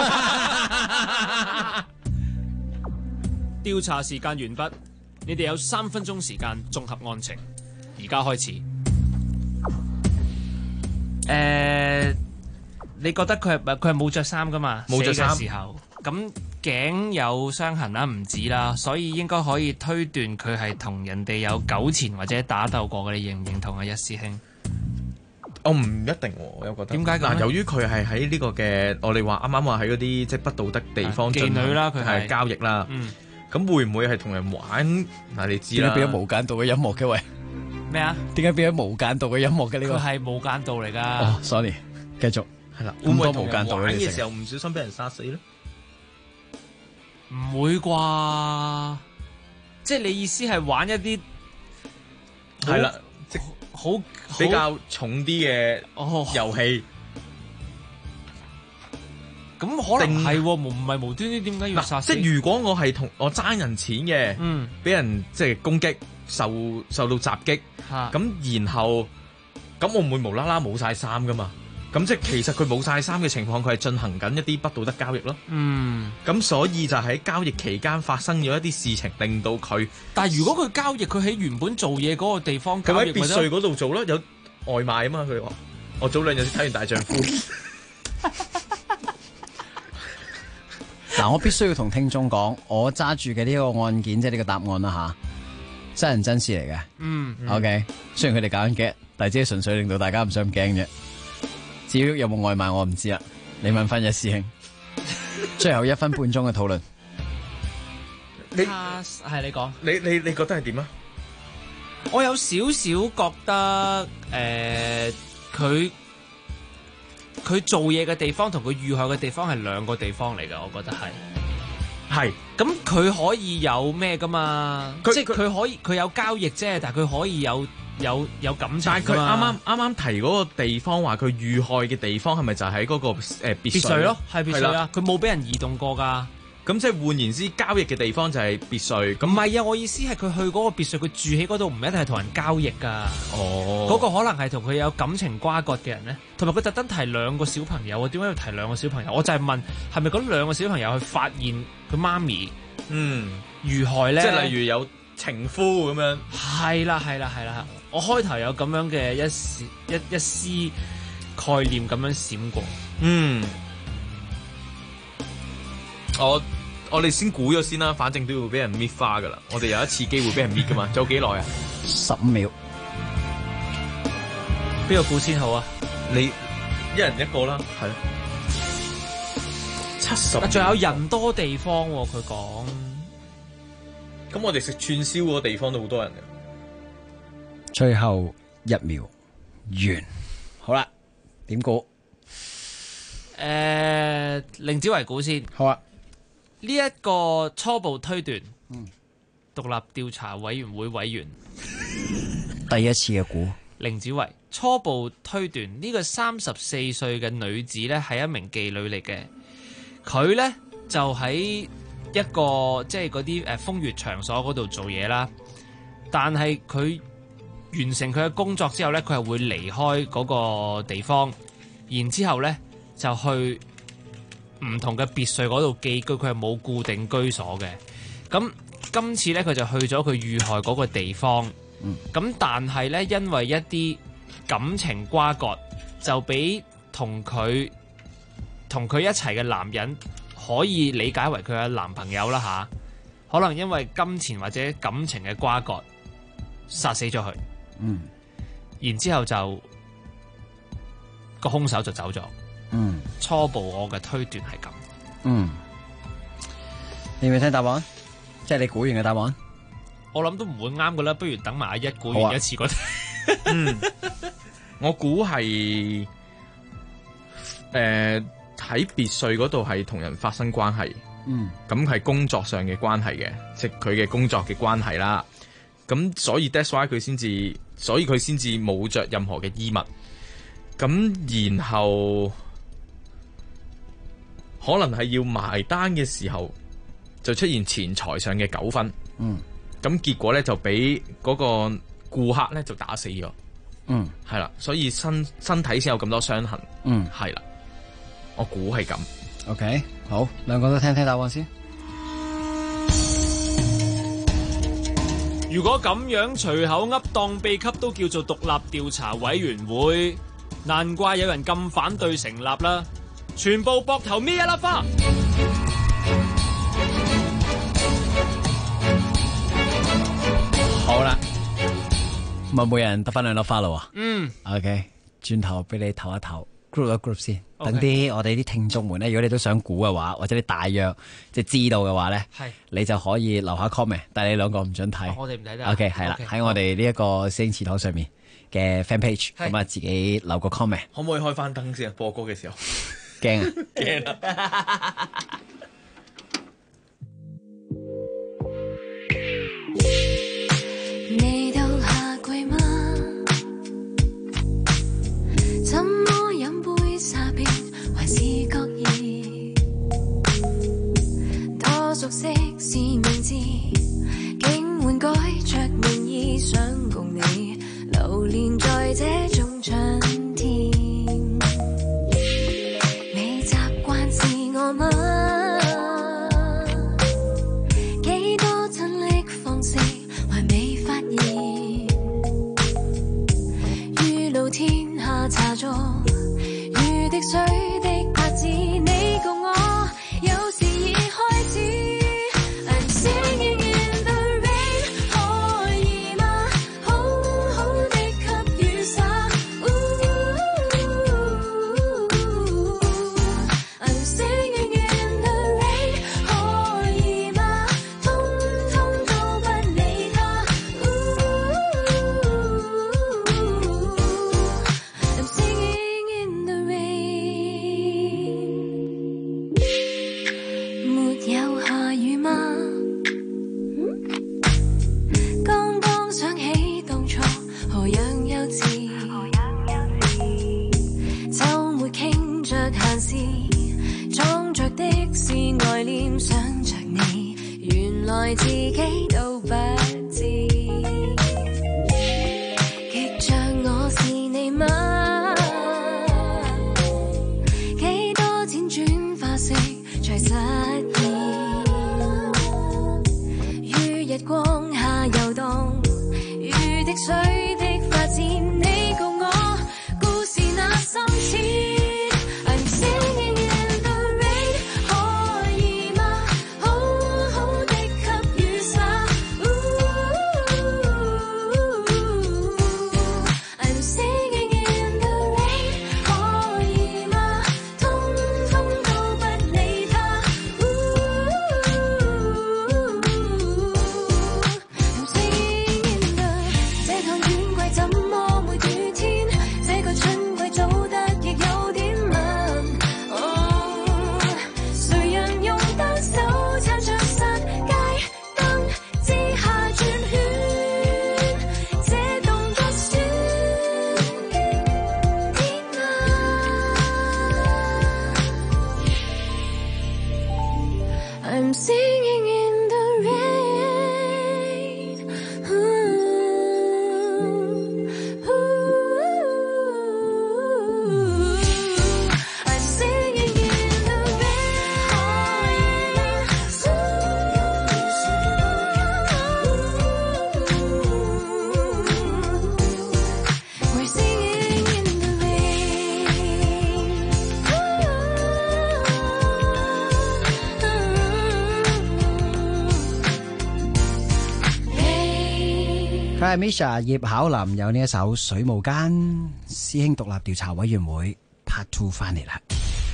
L: 調查時間完畢，你哋有3分鐘時間綜合案情，而家開始。你覺得佢係冇着衫噶嘛？
H: 冇着衫
L: 死嘅時候，咁頸有傷痕啦，唔止啦，所以應該可以推斷佢係同人哋有糾纏或者打鬥過嘅。你認唔認同啊，一師兄？
H: 我唔一定，我又覺得
L: 點解咁？
H: 由於佢係喺呢個嘅，我哋話啱啱話喺嗰啲即係不道德地方
L: 妓女啦，佢係
H: 交易啦。咁會唔會係同人玩？嗱，你知啦。
G: 點解變咗無間道嘅音樂嘅喂？
L: 咩啊？
G: 點解變咗無間道嘅音樂嘅呢個？
L: 佢係無間道嚟㗎。
G: 哦，sorry，繼續。
H: 係啦，
G: 會唔會同人玩
H: 嘅時候唔小心俾人殺死咧？
L: 唔會啩？即係你意思係玩一啲
H: 係啦，即
L: 好
H: 比較重啲嘅遊戲。
L: 咁可能係唔係無端端點解要殺死？
H: 即係如果我係同我爭人錢嘅，俾人即係攻擊，受到襲擊，咁然後咁我唔會無啦啦冇晒衫噶嘛？咁即係其實佢冇晒衫嘅情況，佢係進行緊一啲不道德交易咯。咁所以就喺交易期間發生咗一啲事情，令到佢。
L: 但係如果佢交易，佢喺原本做嘢嗰個地方交易，
H: 佢喺別墅嗰度做咯，有外賣啊嘛。佢話我早2日先睇完大丈夫。
G: 嗱，我必須要同聽眾講，我揸住嘅呢個案件，即係呢個答案啦吓，真人真事嚟嘅。OK， 雖然佢哋搞緊嘅，但係只係純粹令到大家唔想咁驚啫。至於有冇外賣，我唔知啦。你問翻一師兄。最後1分半鐘嘅討論，
L: 係你講，
H: 你覺得係點啊？
L: 我有少少覺得佢做嘢嘅地方同佢遇害嘅地方係兩個地方嚟㗎，我覺得係。咁佢可以有咩㗎嘛？即係佢可以佢有交易啫，但係佢可以有感情。
H: 但係佢啱啱提嗰個地方話佢遇害嘅地方係咪就喺嗰個別墅
L: 咯？係別墅啊！佢冇俾人移動過㗎。
H: 咁即係換言之，交易嘅地方就係別墅。咁
L: 唔係啊！我意思係佢去嗰個別墅，佢住喺嗰度唔一定係同人交易㗎。嗰個可能係同佢有感情瓜葛嘅人咧，同埋佢特登提2個小朋友啊！點解要提2個小朋友？我就係問係咪嗰2個小朋友去發現佢媽咪遇害咧？
H: 即係例如有情夫咁樣。
L: 係啦！我開頭有咁樣嘅一絲概念咁樣閃過。
H: 我哋先估咗先啦，反正都要俾人搣花噶啦。我哋有一次機會俾人搣噶嘛，仲有幾耐啊
G: ？15秒。
L: 邊個估先好啊？
H: 你一人一個啦，係。70。
L: 仲有人多地方喎，佢講。
H: 咁我哋食串燒嗰個地方都好多人嘅。
G: 最後1秒完。好啦，點估？
L: 凌子維估先。
G: 好啊。
L: 呢一個初步推斷，獨立調查委員會委員
G: 第一次嘅估。
L: 凌子維初步推斷呢個34歲嘅女子呢係一名妓女嚟嘅，佢呢就喺一個即係嗰啲風月場所嗰度做嘢啦，但係佢完成佢嘅工作之後呢，佢係會離開嗰個地方，然之後呢就去唔同嘅別墅嗰度寄居，佢係冇固定居所嘅。咁今次呢，佢就去咗佢遇害嗰個地方。咁但係呢，因為一啲感情瓜葛，就俾同佢一齊嘅男人可以理解為佢嘅男朋友啦嚇，可能因為金錢或者感情嘅瓜葛殺死咗佢，然之後就個兇手就走咗。初步我嘅推斷係咁。
G: 你要唔要聽答案？即係你估完嘅答案？
L: 我諗都唔會啱噶啦，不如等埋阿一估完一次嗰啲。
H: 我估係喺別墅嗰度係同人發生關係，咁係工作上嘅關係嘅，即係佢嘅工作嘅關係啦。咁所以 that's why 佢先至冇着任何嘅衣物。咁然後可能係要埋單嘅時候就出現錢財上嘅糾紛。咁結果咧就俾嗰個顧客咧就打死咗。係啦，所以身體先有咁多傷痕。係啦，我估係咁。
G: OK， 好，兩個都聽答案先。
L: 如果咁樣隨口噏當秘笈都叫做獨立調查委員會，難怪有人咁反對成立啦！全部膊頭搣一粒花。
G: 好啦，咪每人得翻2粒花咯喎。OK， 轉頭俾你唞一唞 ，group 一 group 先，等啲我哋啲聽眾們咧，如果你都想估嘅話，或者你大約即係知道嘅話咧，你就可以留下 comment， 但係你兩個唔准睇。
L: 我哋唔睇得。
G: OK， 係啦，喺我哋呢一個師兄祠堂上面嘅 fan page， 咁啊自己留個 comment。
H: 可唔可以開翻燈先啊？播歌嘅時候
G: 驚啊！
H: 驚啊！
M: 你到夏季嗎？怎麼飲杯茶變還是覺意？多熟悉是名字，竟換改着名義，想共你流連在這種春天。未習慣是我嗎？幾多親昵方式還未發現，於露天下茶座，如滴水的拍子，你共我有時已開始。I'm singing in the rain， 可以嗎？好好的給雨灑。I'm singing in the rain， 可以嗎？通通都不理他。I'm singing in the rain。 沒有下雨嗎？剛剛想起當初何樣幼稚，週末傾着閒事，裝着的是愛戀，想着你，原來自己都不知，極像我是你嗎？幾多輾轉化成才實現，於日光下遊蕩，如滴水的發展，你共我故事那深淺。I'm singing in the rain， 可以嗎？好好的給雨灑。I'm singing in the rain， 可以嗎？通通都不理他。I'm singing in the， 這趟
T: 佢係 Misha 葉巧琳，有呢一首《水無間》。師兄獨立調查委員會 Part 2翻嚟啦。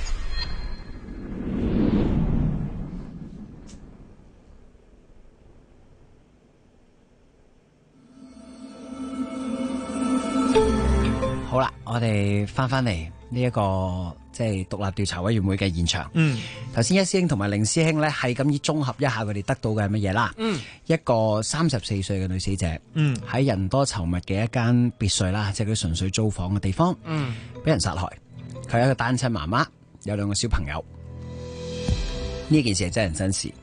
T: 好啦，我哋翻嚟呢一個即係獨立調查委員會嘅現場。頭先一師兄同埋凌師兄咧，係咁以綜合一下佢哋得到嘅係乜嘢啦。一個34歲嘅女死者，喺人多稠密嘅一間別墅啦，即係佢純粹租房嘅地方，俾人殺害。佢係一個單親媽媽，有2個小朋友。呢件事係真人真事，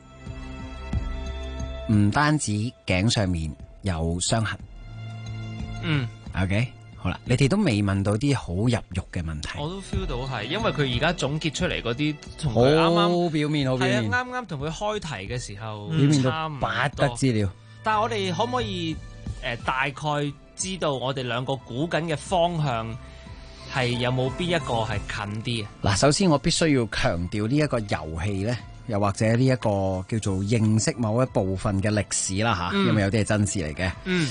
T: 唔單止頸上面有傷痕。OK。好啦，你哋都未問到啲好入肉嘅問題。
L: 我都 feel 到係，因為佢而家總結出嚟嗰啲同佢啱啱
T: 好表面，好表面。
L: 係啊，啱啱同佢開題嘅時候，
T: 表面到不得資料。
L: 但係我哋可唔可以大概知道我哋兩個估緊嘅方向係有冇邊一個係近啲啊？
T: 嗱，首先我必須要強調呢一個遊戲咧，又或者呢一個叫做認識某一部分嘅歷史啦吓，因為有啲係真事嚟嘅。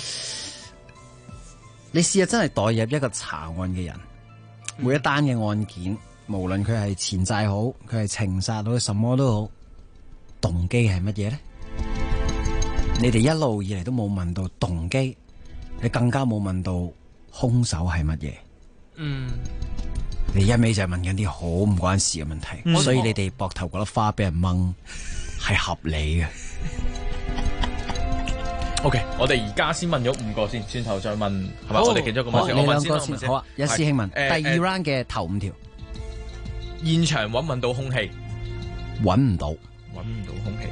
T: 你試下真係代入一個查案嘅人，每一單嘅案件，無論佢係錢債好，佢係情殺好，什麼都好，動機係乜嘢咧？你哋一路以嚟都冇問到動機，你更加冇問到兇手係乜嘢。你一味就係問緊啲好唔關事嘅問題，所以你哋膊頭嗰粒花俾人掹係合理嘅。
H: OK， 我哋而家先問咗5個先，轉頭再問係咪？我哋其中一個問先，我問先。
T: 好啊，一師兄問第2 round 嘅頭5條。
H: 現場揾唔揾到兇器？
T: 揾唔到
H: 兇器。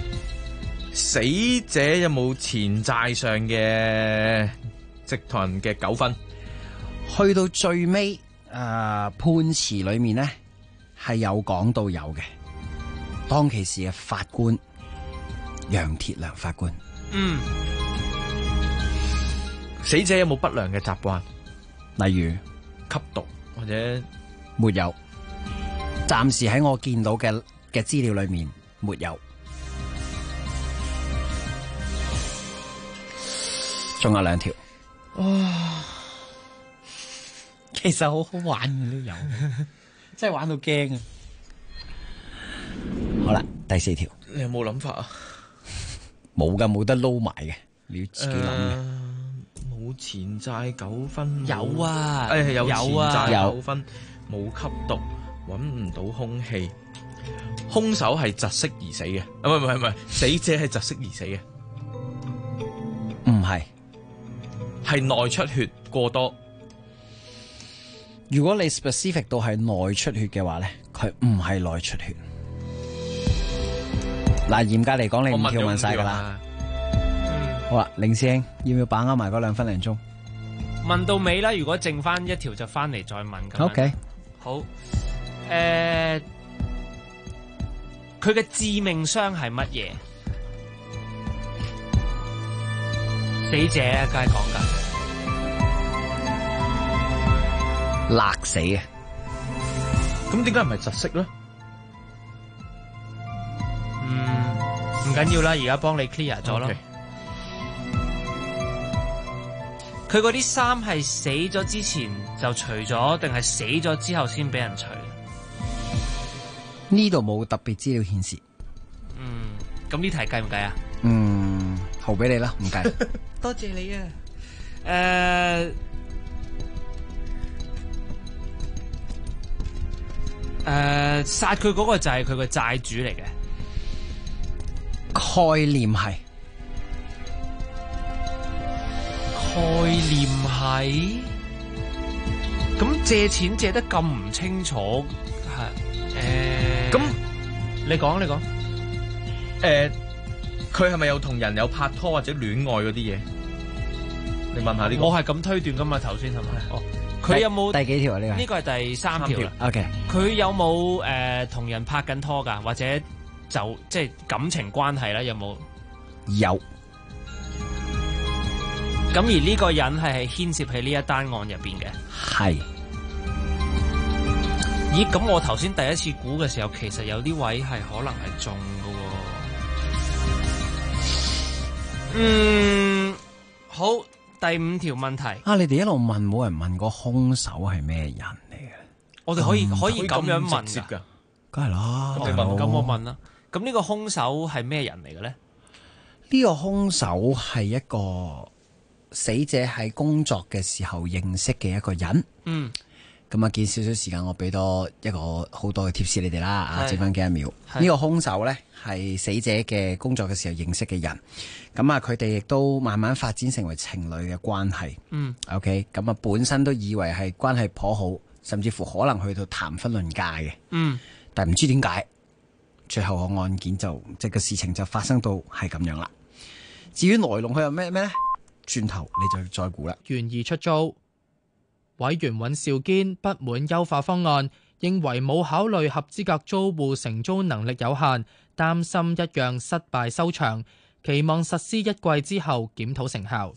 H: 死者有冇錢債上嘅直同人嘅糾紛？
T: 去到最尾判詞裏面呢，係有講到有嘅。當其時嘅法官楊鐵良法官。
H: 死者有冇不良嘅習慣？
T: 例如
H: 吸毒或者
T: 沒有？暫時喺我見到嘅資料裏面沒有。仲有2條。其實好好玩嘅都有，真係玩到驚啊！好啦，第4條。
H: 你有冇諗法啊？
T: 冇噶，冇得撈埋嘅，你要自己諗嘅。
H: 冇錢債糾紛。
L: 有啊，
H: 有錢債糾紛，冇吸毒，揾唔到兇器，兇手係窒息而死嘅。唔係，死者係窒息而死嘅。
T: 唔係，
H: 係內出血過多。
T: 如果你 specific 到係內出血嘅話咧，佢唔係內出血。嗱，嚴格嚟講，你5條問晒噶啦。好啦，凌師兄，要唔要把握埋嗰2分零鐘？
L: 問到尾啦，如果剩翻1條就翻嚟再問。
T: OK。
L: 好。佢嘅致命傷係乜嘢？死者啊，梗係講緊
T: 勒死嘅。
H: 咁點解唔係窒息咧？
L: 唔緊要啦，而家幫你 clear 咗咯。佢嗰啲衫係死咗之前就除咗，定係死咗之後先俾人除？
T: 呢度冇特別資料顯示。
L: 咁呢題計唔計啊？
T: 號俾你啦，唔計。
L: 多謝你啊。殺佢嗰個就係佢個債主嚟嘅。
T: 概念係，
L: 咁借錢借得咁唔清楚，咁你講，
H: 佢係咪有同人有拍拖或者戀愛嗰啲嘢？你問下呢個。
L: 我係咁推斷噶嘛，頭先係咪？佢有冇
T: 第幾條啊？呢個
L: 呢個係第3條啦。
T: OK。佢
L: 有冇同人拍緊拖噶，或者就即係感情關係啦？有冇？
T: 有。
L: 咁而呢個人係牽涉喺呢一單案入邊嘅。
T: 係。
L: 咦？咁我頭先第一次估嘅時候，其實有啲位係可能係中嘅喎。 好，第5條問題。
U: 你哋一路問，冇人問個兇手係咩人嚟嘅？
L: 我哋可以咁樣問㗎，
U: 梗係啦。
L: 咁我問啦。咁呢個兇手係咩人嚟嘅咧？
U: 呢個兇手係一個死者喺工作嘅時候認識嘅一個人。咁啊，見少少時間，我俾多一個好多嘅貼士你哋啦，剩翻幾一秒。呢個兇手呢係死者嘅工作嘅時候認識嘅人。咁啊，佢哋亦都慢慢發展成為情侶嘅關係。OK， 咁啊，本身都以為係關係頗好，甚至乎可能去到談婚論嫁嘅。但係唔知點解，最後個案件就即係個事情就發生到係咁樣啦。至於來龍去係咩呢？轉頭你就再估啦。
A: 願意出租。委員尹兆堅不滿優化方案，認為冇考慮合資格租戶承租能力有限，擔心一樣失敗收場，期望實施1季之後檢討成效。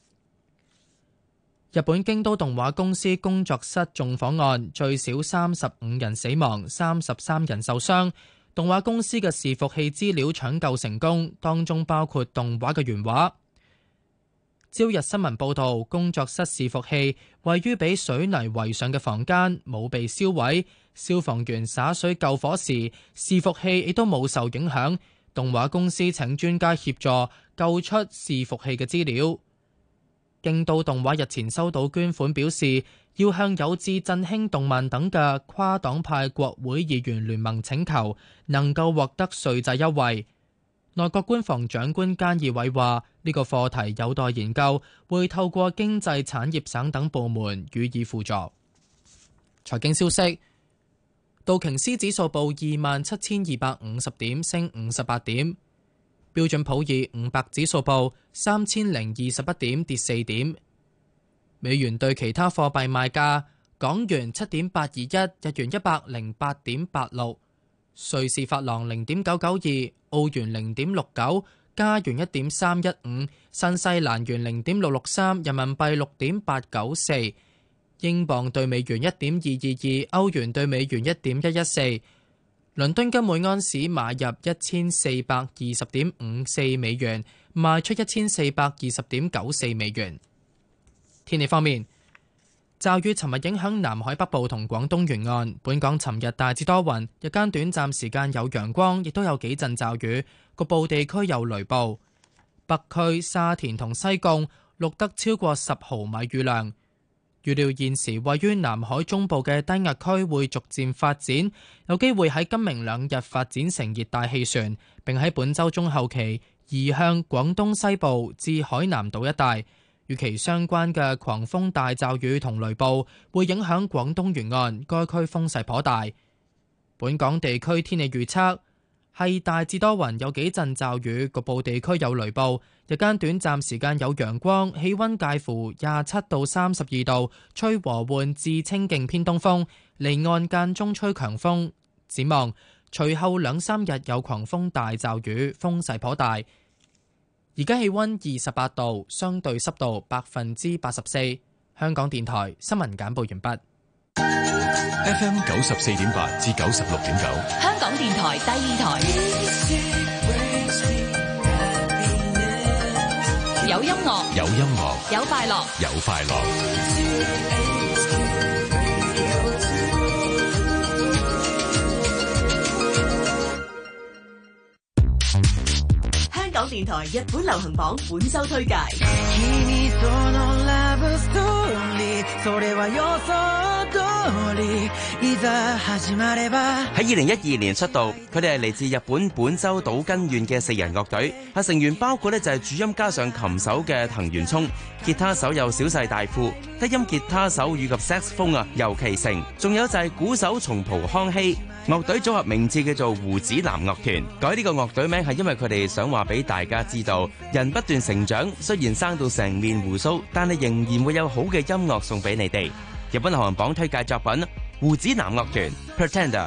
A: 日本京都動畫公司工作室縱火案，最少35人死亡，33人受傷。動畫公司嘅伺服器資料搶救成功，當中包括動畫嘅原畫。朝日新聞報道，工作室伺服器位於被水泥圍上嘅房間，冇被燒毀。消防員灑水救火時，伺服器亦都冇受影響。動畫公司請專家協助救出伺服器嘅資料。京都動畫日前收到捐款，表示要向有志振興動漫等嘅跨黨派國會議員聯盟請求，能夠獲得稅制優惠。內閣官房長官菅義偉話：呢個課題有待研究，會透過經濟產業省等部門予以輔助。財經消息：道瓊斯指數報27,250點，升58點；標準普爾500指數報3,021點，跌4點。美元對其他貨幣賣價：港元7.821，日元108.86，瑞士法郎0.992，澳元0.69，加元1.315，新西蘭元0.663，人民幣6.894，英鎊對美元1.222，歐元對美元1.114。倫敦金每安士買入1420.54美元，賣出1420.94美元。天氣方面，驟雨尋日影響南海北部同廣東沿岸，本港尋日大致多雲，日間短暫時間有陽光，亦都有幾陣驟雨，局部地區有雷暴。北區、沙田同西貢錄得超過10毫米雨量。預料現時位於南海中部嘅低壓區會逐漸發展，有機會喺今明2日發展成熱帶氣旋，並喺本週中後期移向廣東西部至海南島一帶。與其相關嘅狂風大驟雨同雷暴會影響廣東沿岸，該區風勢頗大。本港地區天氣預測係大致多雲，有幾陣驟雨，局部地區有雷暴。日間短暫時間有陽光，氣溫介乎27到32度，吹和緩至清勁偏東風，離岸間中吹強風。展望隨後2-3日有狂風大驟雨，風勢頗大。而家氣溫28度，相對濕度84%。香港電台新聞簡報完畢。
V: FM 94.8至96.9，
C: 香港電台第2台，有音樂，
V: 有音樂，
C: 有快樂，
V: 有快樂。
F: 香港電台日本流行榜本周推介。
W: 喺2012年出道，佢哋係嚟自日本本州島根縣嘅4人樂隊，成員包括就係主音加上琴手嘅藤原聰，吉他手有小細大富，低音吉他手以及 saxophone 游其成，仲有就係鼓手松浦康希。樂隊組合名字叫做胡子男樂團，改呢個樂隊名係因為佢哋想話俾大家知道，人不斷成長，雖然生到成面鬍鬚，但係仍然會有好嘅音樂送俾你哋。日本流行榜推介作品胡子男樂團 Pretender。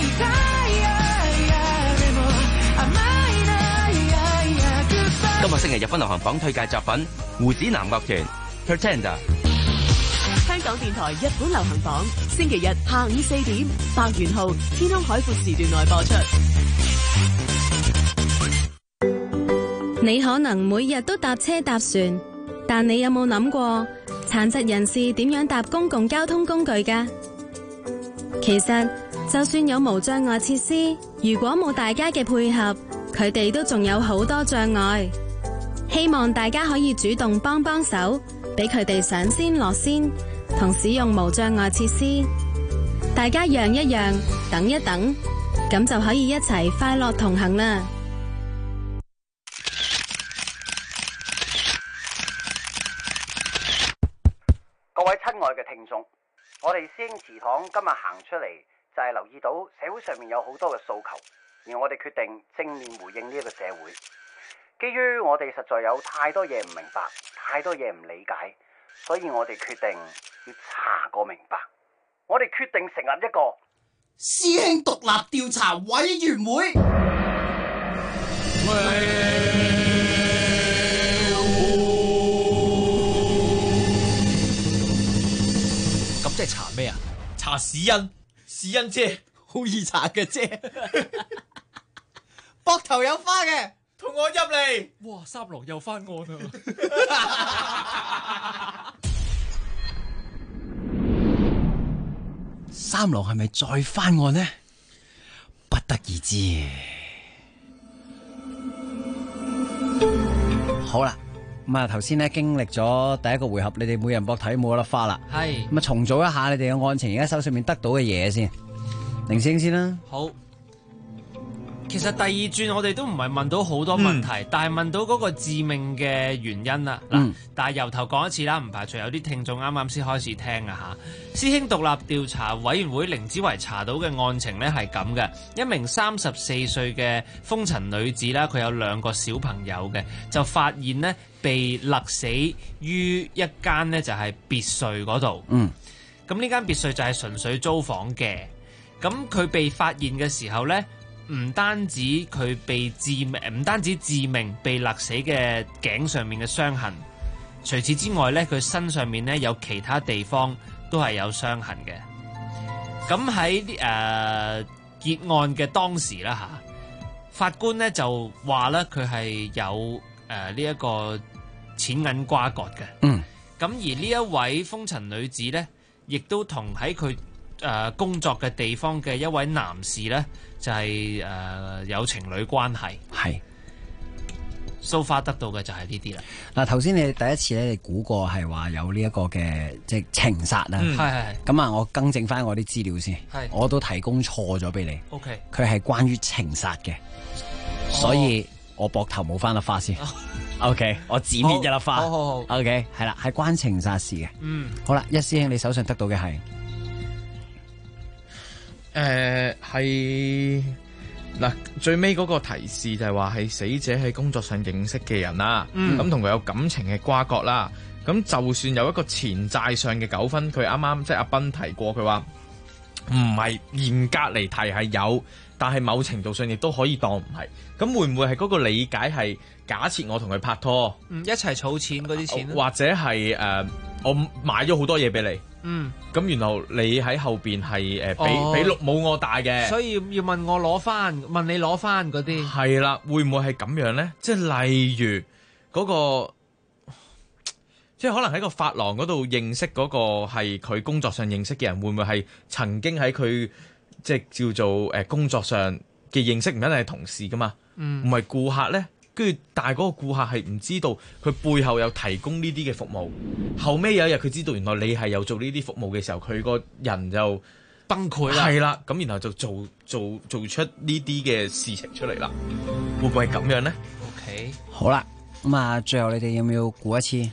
W: 今日星期日本流行榜推介作品胡子男樂團 Pretender。
D: 香港電台日本流行榜，星期日下午4點，白元浩天空海闊時段內播出。
I: 你可能每日都搭車搭船，但你有冇諗過殘疾人士點樣搭公共交通工具㗎？其實就算有無障礙設施，如果冇大家嘅配合，佢哋都仲有好多障礙。希望大家可以主動幫幫手，俾佢哋上先落先，同使用無障礙設施。大家讓一讓，等一等，咁就可以一齊快樂同行啦。
T: 各位親愛嘅聽眾，我哋師兄祠堂今日行出嚟，就係留意到社會上面有好多嘅訴求，而我哋決定正面回應呢一個社會。基於我哋實在有太多嘢唔明白，太多嘢唔理解，所以我哋決定要查個明白。我哋決定成立一個
J: 師兄獨立調查委員會。
G: 咁即係查咩啊？
H: 查屎恩，屎恩姐
G: 好易查嘅啫，膊頭有花嘅，
H: 同我入嚟。
L: 哇，三郎又翻案啊！
U: 三郎係咪再翻案呢？不得而知。好啦，咁啊頭先咧經歷咗第一個回合，你哋每人膊頭冇一粒花啦。
L: 係
U: 咁啊，重組一下你哋嘅案情，而家手上面得到嘅嘢先。凌星先啦。
L: 好。其實第二轉我哋都唔係問到好多問題，但係問到嗰個致命嘅原因啦。但係由頭講一次啦，唔排除有啲聽眾啱啱先開始聽啊嚇。師兄獨立調查委員會凌子維查到嘅案情呢係咁嘅，一名34歲嘅風塵女子啦，佢有2個小朋友嘅，就發現呢被勒死於一間呢就係別墅嗰度。咁呢間別墅就係純粹租房嘅。咁佢被發現嘅時候呢，唔單止佢被致命，唔單止致命被勒死嘅頸上面嘅傷痕，除此之外咧，佢身上面咧有其他地方都係有傷痕嘅。咁喺結案嘅當時啦嚇，法官咧就話咧佢係有呢一個錢銀瓜葛嘅。咁而呢一位風塵女子咧，亦都同喺佢工作嘅地方嘅一位男士咧，就係有情侶關係。
U: 係
L: so far得到嘅就係呢啲啦。
U: 嗱，頭先你第一次咧，你估過係話有呢一個嘅即係情殺啦。
L: 係。
U: 咁啊，我更正翻我啲資料先。
L: 係。
U: 我都提供錯咗俾你。
L: OK。
U: 佢係關於情殺嘅，所以我膊頭冇翻粒花先。OK， 我只滅一粒花。
L: 好。
U: OK， 係啦，係關情殺事嘅。好啦，一師兄你手上得到嘅係。
H: 係嗱，最尾嗰個提示就係話係死者喺工作上認識嘅人啦，咁同佢有感情嘅瓜葛啦，咁就算有一個錢債上嘅糾紛，佢啱啱即係阿斌提過，佢話唔係嚴格嚟提係有，但係某程度上亦都可以當唔係，咁會唔會係嗰個理解係假設我同佢拍拖，
L: 一齊儲錢嗰啲錢，
H: 或者係我買咗好多嘢俾你。咁然後你喺後邊係俾綠帽我戴嘅，
L: 所以要問我攞翻，問你攞翻嗰啲，
H: 係啦，會唔會係咁樣咧？即係例如嗰個，即係可能喺個髮廊嗰度認識嗰個係佢工作上認識嘅人，會唔會係曾經喺佢即係叫做工作上嘅認識，唔一定係同事噶嘛？唔係顧客咧？跟住，但係嗰個顧客係唔知道佢背後有提供呢啲嘅服務。後尾有一日佢知道原來你係有做呢啲服務嘅時候，佢個人就
L: 崩潰啦。
H: 係啦，咁然後就做出呢啲嘅事情出嚟啦。會唔會係咁樣呢
L: ？OK，
U: 好啦，咁啊，最後你哋要唔要估一次？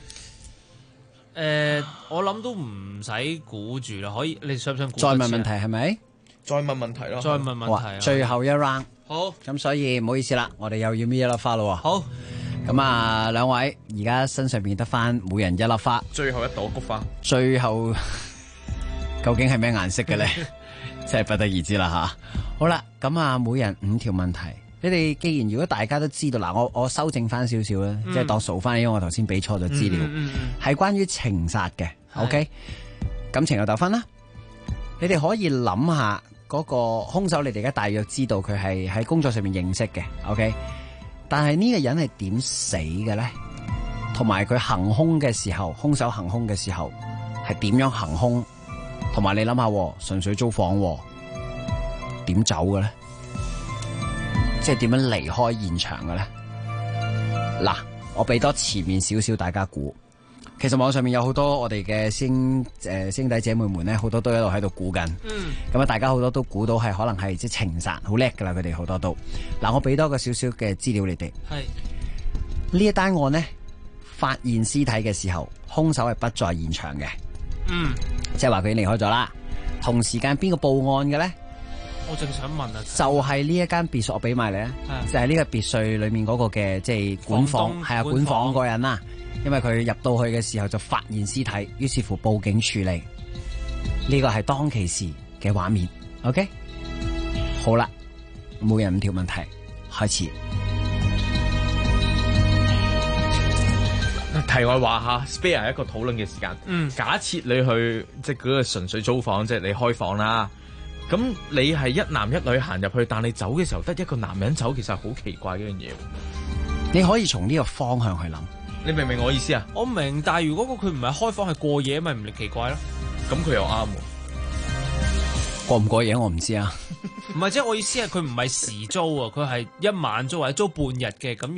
L: 我諗都唔使估住啦，可以你想唔想估？
U: 再問問題係咪？
H: 再問問題咯。
L: 再問問題。
U: 最後一 round。
L: 好，
U: 咁所以唔好意思啦，我哋又要搣一粒花咯。
L: 好，
U: 咁啊，兩位而家身上邊得翻每人一粒花，
H: 最後一朵菊花，
U: 最後究竟係咩顏色嘅咧？真係不得而知啦吓。好啦，咁啊，每人5條問題， 你哋既然如果大家都知道，嗱，我修正翻少少啦，即係當數翻，因為我頭先俾錯咗資料，係關於情殺嘅。OK， 感情有糾紛啦，你哋可以諗下嗰個兇手，你哋而家大約知道佢係喺工作上面認識嘅。OK， 但係呢個人係點死嘅咧？同埋佢行兇嘅時候，兇手行兇嘅時候係點樣行兇？同埋你諗下，純粹租房點走嘅咧？即係點樣離開現場嘅咧？嗱，我俾多前面少少大家估。其實網上面有好多我哋嘅師兄弟姐妹們咧，好多都一路喺度估緊。咁啊，大家好多都估到係可能係即係情殺，好叻噶啦，佢哋好多都。嗱，我俾多個少少嘅資料你哋。係呢一單案呢，發現屍體嘅時候，兇手係不在現場嘅。即係話佢已經離開咗啦。同時間邊個報案嘅咧？
L: 我正想問啊，
U: 就係呢一間別墅，我俾埋你啊，就係呢個別墅裏面嗰個嘅即係管房，係啊，管房嗰個人啦。因為佢入到去嘅時候就發現屍體，於是乎報警處理。呢個係當其時嘅畫面。OK， 好啦，每人5條問題，開始。
H: 題外話下 spare 一個討論嘅時間。假設你去即係嗰個純粹租房，即係你開房啦。咁你係一男一女行入去，但你走嘅時候得一個男人走，其實係好奇怪嘅一樣嘢。
U: 你可以從呢個方向去諗。
H: 你明唔明我意思啊？
L: 我明，但係如果佢唔係開房係過夜，咪唔奇怪咯。
H: 咁佢又啱喎。
U: 過唔過夜我唔知啊。
L: 唔係，即係我意思係佢唔係時租啊，佢係一晚租或者租半日嘅，咁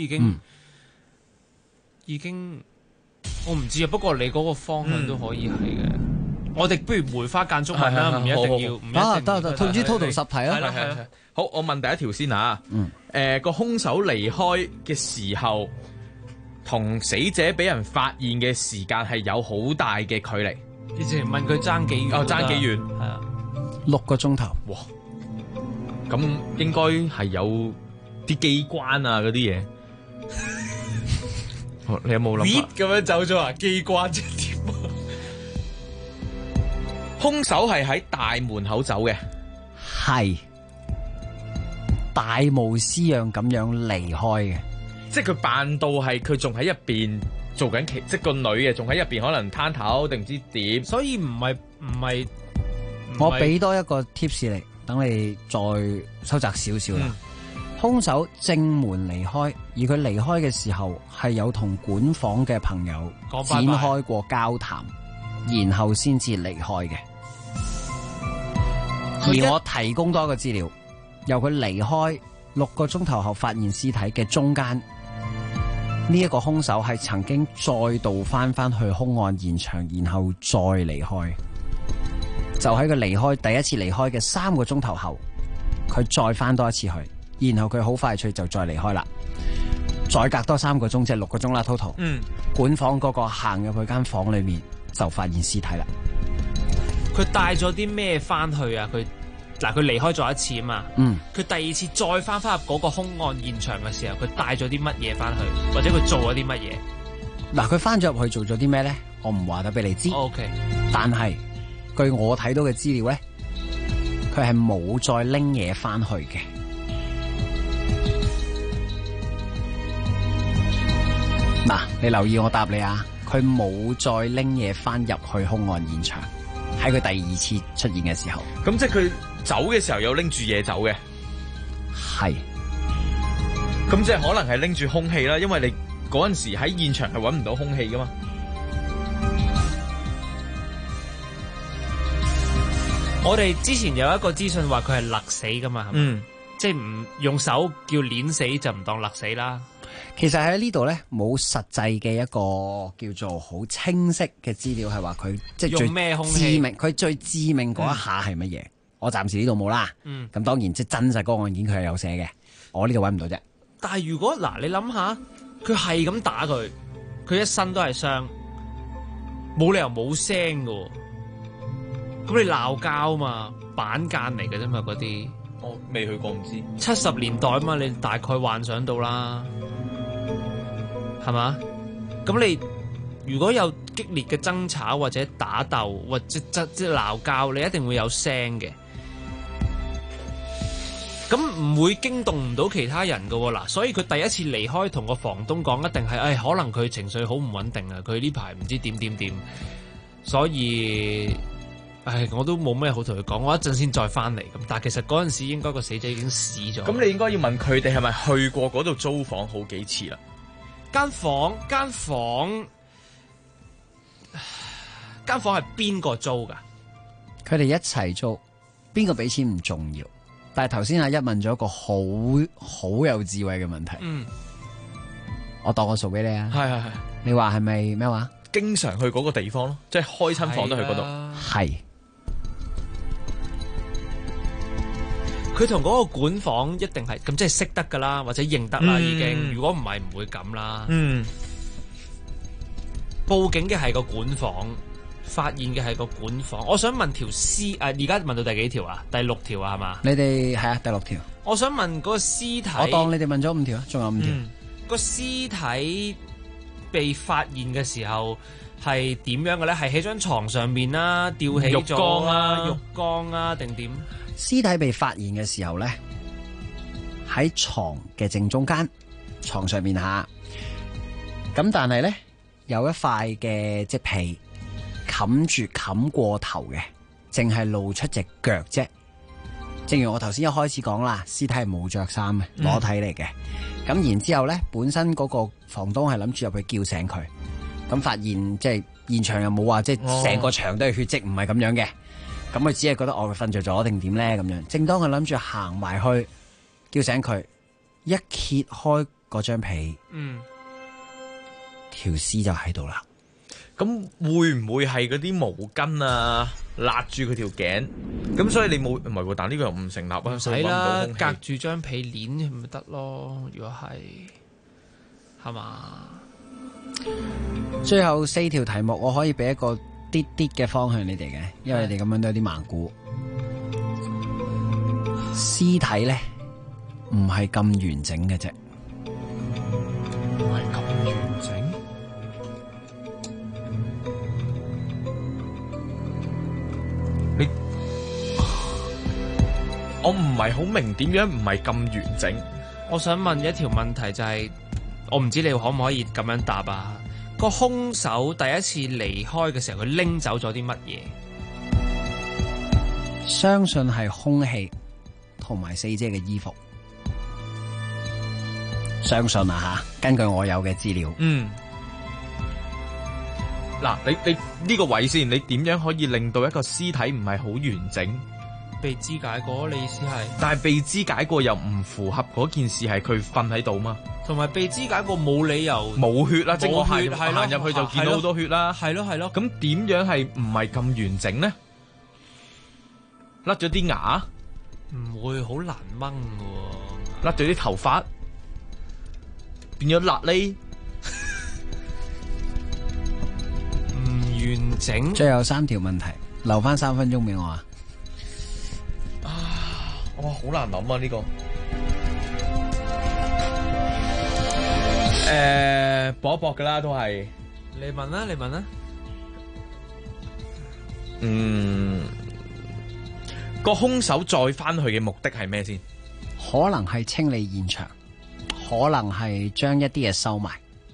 L: 已經我唔知啊。不過你嗰個方向都可以係嘅。我哋不如梅花間竹問啦，唔一定要，唔一定。
U: 得，總之 total 10題啊。
H: 係。好，我問第一條先啊。個兇手離開嘅時候，同死者俾人發現嘅時間係有好大嘅距離。
L: 之前問佢爭幾遠？
H: 爭幾遠？
L: 係啊
U: ，6個鐘頭。
H: 哇！咁應該係有啲機關啊嗰啲嘢。你有冇諗法？
L: 咁樣走咗啊？機關即係點啊？
H: 兇手係喺大門口走嘅，
U: 係大模斯樣咁樣離開嘅。
H: 即係佢扮到係佢仲喺入邊做緊即係個女嘅，仲喺入邊可能攤頭定唔知點，
L: 所以唔係。
U: 我俾多一個 tips 嚟，等你再收窄少少啦。兇手正門離開，而佢離開嘅時候係有同管房嘅朋友展開過交談，然後先至離開嘅。而我提供多一個資料，由佢離開6個鐘頭後發現屍體嘅中間，呢一個兇手係曾經再度翻去兇案現場，然後再離開。就喺佢離開第一次離開嘅3個鐘頭後，佢再翻多一次去，然後佢好快脆就再離開啦。再隔多3個鐘，即係6個鐘啦 total。管房嗰個行入去間房裏面就發現屍體啦。
L: 佢帶咗啲咩翻去啊？佢離開咗一次啊嘛。佢第二次再翻入嗰個兇案現場嘅時候，佢帶咗啲乜嘢翻去，或者佢做咗啲乜嘢？
U: 佢翻咗入去做咗啲咩咧？我唔話得俾你知。
L: OK，
U: 但係據我睇到嘅資料咧，佢係冇再拎嘢翻去嘅。你留意我答你啊，佢冇再拎嘢翻入去兇案現場，喺佢第二次出現嘅時候。
H: 咁即係佢走嘅時候有拎住嘢走嘅？
U: 係。
H: 咁即係可能係拎住兇器啦，因為你嗰陣時喺現場係揾唔到兇器噶嘛。
L: 我哋之前有一個資訊話佢係勒死噶嘛，係咪？即係唔用手叫碾死就唔當勒死啦。
U: 其實喺呢度咧，冇實際嘅一個叫做好清晰嘅資料，係話佢即係
L: 用咩兇器
U: 致命，佢最致命嗰一下係乜嘢？我暫時呢度冇啦。咁當然即係真實嗰個案件佢係有寫嘅，我呢度揾唔到啫。
L: 但係如果你諗下，佢係咁打佢，佢一身都係傷，冇理由冇聲噶。咁你鬧交嘛，板間嚟嘅啫嘛，嗰啲
H: 我未去過唔知。
L: 70年代嘛，你大概幻想到啦，係嘛？咁你如果有激烈嘅爭吵或者打鬥或者即係鬧交，你一定會有聲嘅。 咁唔會驚動唔到其他人㗎喎嗱，所以佢第一次離開同個房東講，一定係可能佢情緒好唔穩定啊，佢呢排唔知點，所以我都冇咩好同佢講，我一陣先再翻嚟咁。但係其實嗰陣時應該個死者已經死咗。
H: 咁你應該要問佢哋係咪去過嗰度租房好幾次啦？
L: 間房係邊個租㗎？
U: 佢哋一齊租，邊個俾錢唔重要。但係頭先阿一問咗一個好有智慧嘅問題。我當個數俾你啊。
H: 係。
U: 你話係咪咩話？
H: 經常去嗰個地方咯，即係開親房都去嗰度。
U: 係。
L: 佢同嗰個管房一定係咁，即係識得噶啦，或者認得啦已經。如果唔係唔會咁啦。報警嘅係個管房，發現嘅係個管房。我想問條屍而家問到第幾條啊？第6條啊，係嘛？
U: 你哋係啊，第6條。
L: 我想問嗰個屍體。
U: 我當你哋問咗5條啊，仲有5條。
L: 個屍體被發現嘅時候係點樣嘅咧？係喺張床上面啦，吊起咗浴缸啊，定點？
U: 屍體被發現嘅時候咧，喺床嘅正中間，床上面下。咁但係咧有一塊嘅即被冚過頭嘅，淨係露出隻腳啫。正如我頭先一開始講啦，屍體係冇着衫嘅，裸體嚟嘅。咁然之後咧，本身嗰個房東係諗住入去叫醒佢，咁發現即係現場又冇話即係成個牆都係血跡，唔係咁樣嘅。咁佢只係覺得佢瞓着咗定點咧咁樣。正當佢諗住行埋去叫醒佢，一揭開嗰張被，條屍就喺度啦。
H: 咁會唔會係嗰啲毛巾啊勒住佢條頸？咁所以你冇唔係喎？但呢個又唔成立啊！
L: 唔使啦，隔住張被鏈咪得咯。如果係嘛？
U: 最後4條題目，我可以俾一個啲嘅方向你哋嘅，因為你哋咁樣都有啲盲估。屍體咧唔係咁完整嘅啫，
H: 唔係咁完整。我唔係好明點樣唔係咁完整。
L: 我想問一條問題就係，我唔知你可唔可以咁樣答啊？個兇手第一次離開嘅時候，佢拎走咗啲乜嘢？
U: 相信係兇器同埋死者嘅衣服。相信啊吓，根據我有嘅資料。
H: 嗱，你呢個位先，你點樣可以令到一個屍體唔係好完整？
L: 被肢解過，你意思係？
H: 但係被肢解過又唔符合嗰件事係佢瞓喺度嘛？
L: 同埋被肢解過冇理由
H: 冇血啦，即係我行入去就見到好多血啦。
L: 係咯。
H: 咁點樣係唔係咁完整呢？甩咗啲牙？
L: 唔會，好難掹嘅。
H: 甩咗啲頭髮？變咗辣痢？
L: 唔完整。
U: 最後3條問題，留翻3分鐘俾我啊！
H: 哇，好難諗啊呢個。搏一搏噶啦，都係。
L: 你問啦。
H: 個兇手再翻去嘅目的係咩先？
U: 可能係清理現場，可能係將一啲嘢收埋。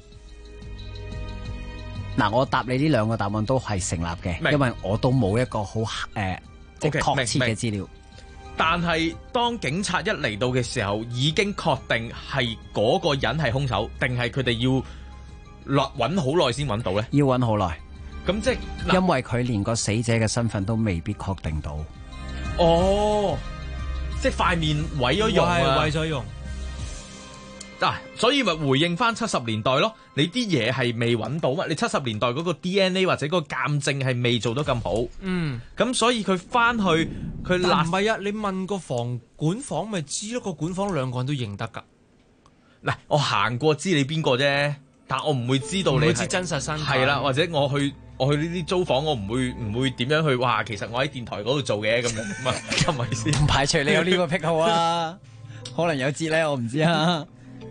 U: 嗱，我答你呢2個答案都係成立嘅，因為我都冇一個好即係確切嘅資料。
H: 但係當警察一嚟到嘅時候，已經確定係嗰個人係兇手，定係佢哋要揾好耐先揾到咧？
U: 要揾好耐。
H: 咁即係
U: 因為佢連個死者嘅身份都未必確定到。
H: 哦，即係塊面毀咗容啊！
L: 毀咗容。
H: 所以咪回應翻70年代咯，你啲嘢係未揾到嘛？你70年代嗰個 DNA 或者嗰個鑑證係未做得咁好。咁所以佢翻去佢
L: 唔係啊！你問個管房咪知咯，個管房2個人都認得噶。
H: 嗱，我行過知你邊個啫，但我唔會知道你
L: 知真實身份。
H: 係啦，或者我去呢啲租房，我唔會點樣去。哇，其實我喺電台嗰度做嘅咁樣，係咪先？
U: 唔排除你有呢個癖好啊，可能有知咧，我唔知啊。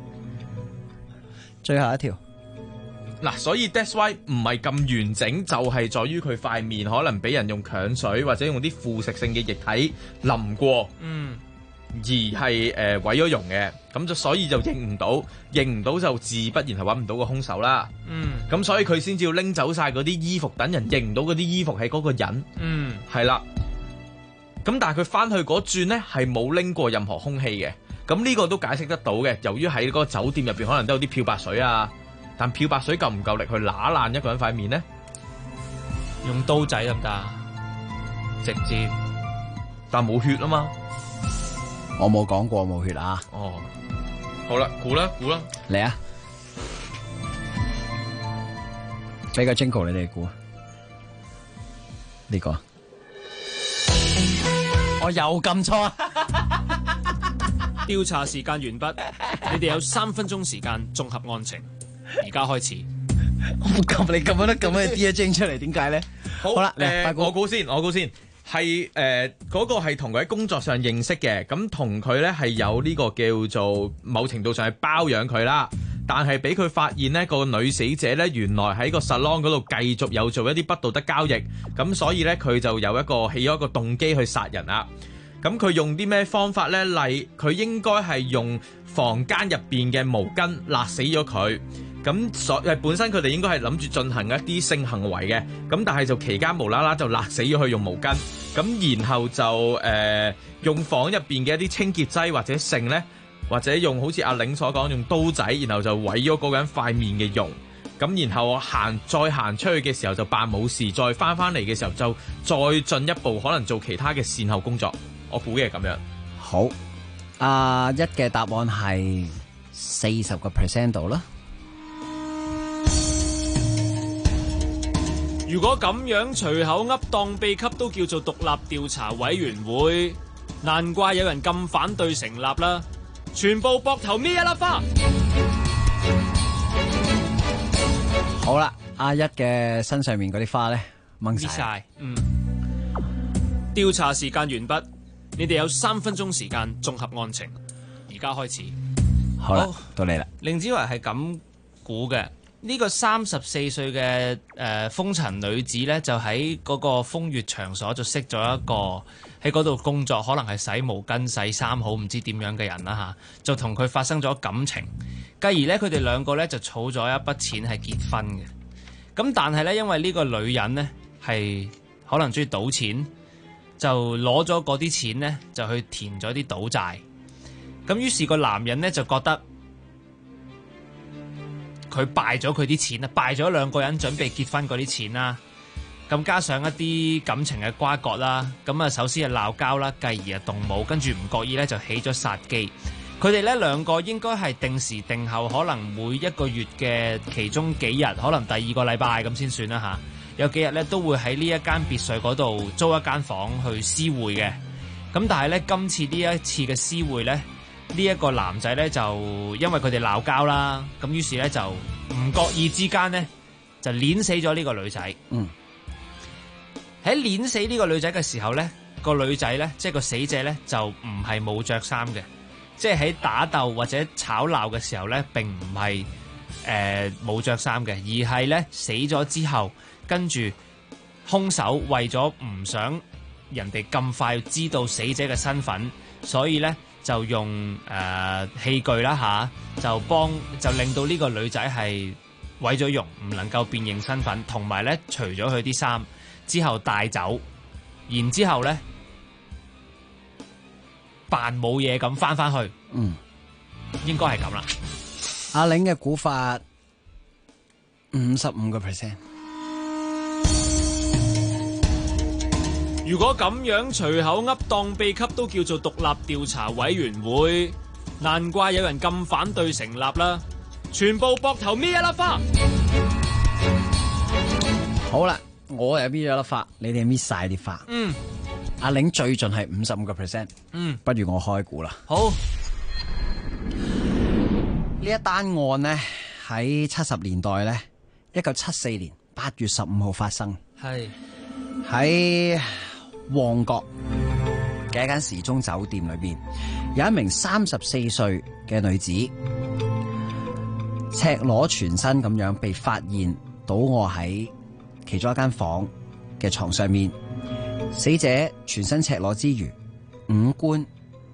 U: 最後一條
H: 嗱，所以 that's why 唔係咁完整，就係在於佢塊面可能俾人用強水或者用啲腐蝕性嘅液體淋過。 而係毀咗容嘅，咁就所以就認唔到就自不然係揾唔到個兇手啦。咁所以佢先至要拎走晒嗰啲衣服，等人認唔到嗰啲衣服係嗰個人。係啦。咁但係佢翻去嗰轉呢，係冇拎過任何兇器嘅。咁呢個都解釋得到嘅，由於喺嗰個酒店入邊可能都有啲漂白水啊，但漂白水夠唔夠力去揦爛一個人塊面呢？
L: 用刀仔得唔得？直接，
H: 但冇血啊嘛。
U: 我冇講過冇血啊。
H: 哦，好啦，估啦，
U: 嚟啊！俾個 Jingle 你哋估呢個，我又撳錯啊！
L: 調查時間完畢，你哋有3分鐘時間綜合案情，而家開始。
U: 我撳你撳得咁嘅 Dear Jane 出嚟，點解咧？
H: 好啦，我估先，係嗰個係同佢喺工作上認識嘅，咁同佢咧係有呢個叫做某程度上係包養佢啦，但係俾佢發現呢個女死者咧原來喺個 salon 嗰度繼續有做一啲不道德交易，咁所以咧佢就有起咗一個動機去殺人啦。咁佢用啲咩方法呢？佢應該係用房間入邊嘅毛巾勒死咗佢。咁本身佢哋應該係諗住進行一啲性行為嘅，咁但係就期間無啦啦就勒死咗佢用毛巾，咁然後就用房入邊嘅一啲清潔劑或者性呢，或者用好似阿玲所講用刀仔，然後就毀咗嗰個人塊面嘅容，咁然後再行出去嘅時候就扮冇事，再翻嚟嘅時候就再進一步可能做其他嘅善後工作。我估嘅係咁樣。
U: 好，一嘅答案係40% 度啦。
L: 如果咁樣隨口噏當秘笈都叫做獨立調查委員會，難怪有人咁反對成立啦！全部膊頭搣一粒花。
U: 好啦，阿一嘅身上面嗰啲花咧掹晒。
L: 調查時間完畢，你哋有3分鐘時間綜合案情，而家開始。
U: 好啦，到你啦。
L: 凌子維係咁估嘅。呢個34歲嘅風塵女子呢，就喺嗰個風月場所就識咗一個喺嗰度工作，可能係洗毛巾、洗衫好唔知點樣嘅人啦嚇，就同佢發生咗感情，繼而呢，佢哋兩個呢就儲咗一筆錢係結婚嘅。咁但係呢，因為呢個女人呢係可能中意賭錢，就攞咗嗰啲錢呢就去填咗啲賭債。咁於是個男人呢就覺得佢敗咗佢啲錢啦，敗咗兩個人準備結婚嗰啲錢啦，咁加上一啲感情嘅瓜葛啦，咁啊首先係鬧交啦，繼而啊動武，跟住唔覺意咧就起咗殺機。佢哋咧兩個應該係定時定候，可能每一個月嘅其中幾日，可能第2個禮拜咁先算啦嚇。有幾日咧都會喺呢一間別墅嗰度租一間房去私會嘅。咁但係咧今次呢一次嘅私會咧，呢一個男仔咧就因為佢哋鬧交啦，咁於是咧就唔覺意之間咧就碾死咗呢個女仔。喺碾死呢個女仔嘅時候咧，個女仔咧即係個死者咧就唔係冇着衫嘅，即係喺打鬥或者吵鬧嘅時候咧並唔係冇着衫嘅，而係咧死咗之後，跟住兇手為咗唔想人哋咁快知道死者嘅身份，所以咧就用器具啦就令到呢個女仔係毀咗容，唔能夠辨認身份，同埋咧除咗佢啲衫之後帶走，然之後咧扮冇嘢咁翻去。應該係咁啦。
U: 阿玲嘅估法55%。
L: 如果咁樣隨口噏當秘笈都叫做獨立調查委員會，難怪有人咁反對成立啦！全部膊頭搣一粒花。
U: 好啦，我又搣咗粒花，你哋搣晒啲花。阿玲最盡係55%。不如我開估啦。
L: 好。
U: 呢一單案呢，喺70年代呢，1974年8月15號發生。
L: 係
U: 喺旺角嘅一間時鐘酒店裏邊，有一名34歲嘅女子赤裸全身咁樣被發現倒臥喺其中一間房嘅床上面。死者全身赤裸之餘，五官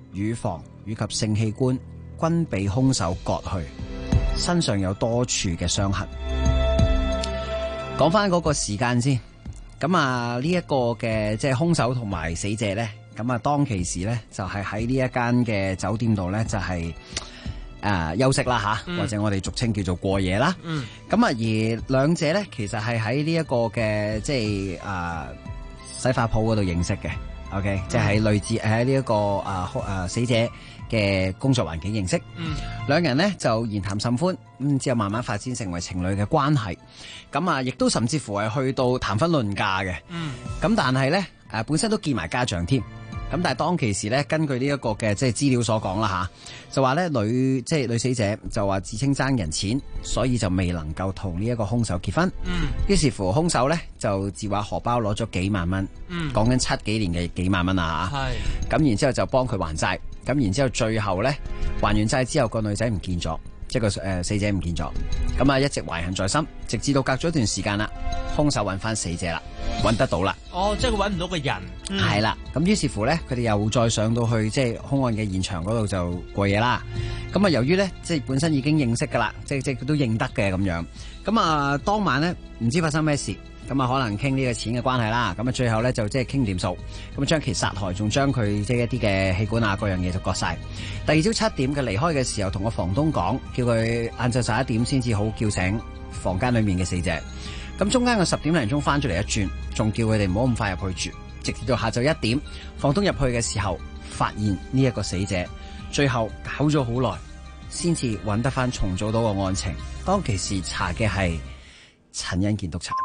U: 乳房以及性器官均被兇手割去，身上有多處嘅傷痕。講翻嗰個時間先，咁啊呢一個嘅即係兇手同埋死者咧，咁啊當其時咧就係喺呢一間嘅酒店度咧就係休息啦吓，或者我哋俗稱叫做過夜啦。咁啊而兩者咧其實係喺呢一個嘅即係洗髮鋪嗰度認識嘅。OK， 即係類似喺呢一個死者嘅工作環境認識。兩人呢就言談甚歡，之後慢慢發展成為情侶嘅關係。咁啊，亦都甚至乎係去到談婚論嫁嘅。咁但係咧本身都見埋家長添。咁但係當其時咧，根據呢一個嘅即係資料所講啦吓，就話咧女死者就話自稱爭人錢，所以就未能夠同呢一個兇手結婚。於是乎兇手咧就自話荷包攞咗幾萬蚊，講緊7幾年嘅幾萬蚊啊吓。咁然之後就幫佢還債，咁然之後最後咧還完債之後個女仔唔見咗，即係個死者唔見咗，咁啊一直懷恨在心，直至到隔咗一段時間啦，兇手揾翻死者啦，揾得到啦。
L: 哦，即係佢揾唔到個人。
U: 係啦，咁於是乎咧，佢哋又再上到去即係兇案嘅現場嗰度就過夜啦。咁啊，由於咧即係本身已經認識噶啦，即係佢都認得嘅咁樣。咁啊，當晚咧唔知發生咩事，咁啊可能傾呢個錢嘅關係啦。咁啊，最後咧就即係傾掂數，咁將其殺害，仲將佢即係一啲嘅器官啊各樣嘢就割晒。第二朝7點嘅離開嘅時候，同個房東講，叫佢晏晝11點先至好叫醒房間裏面嘅死者。咁中間個10點零鐘翻咗嚟一轉，仲叫佢哋唔好咁快入去住，直至到下晝1點，房東入去嘅時候發現呢一個死者，最後搞咗好耐，先至揾得翻重組到個案情。當其時查嘅係陳欣健督察。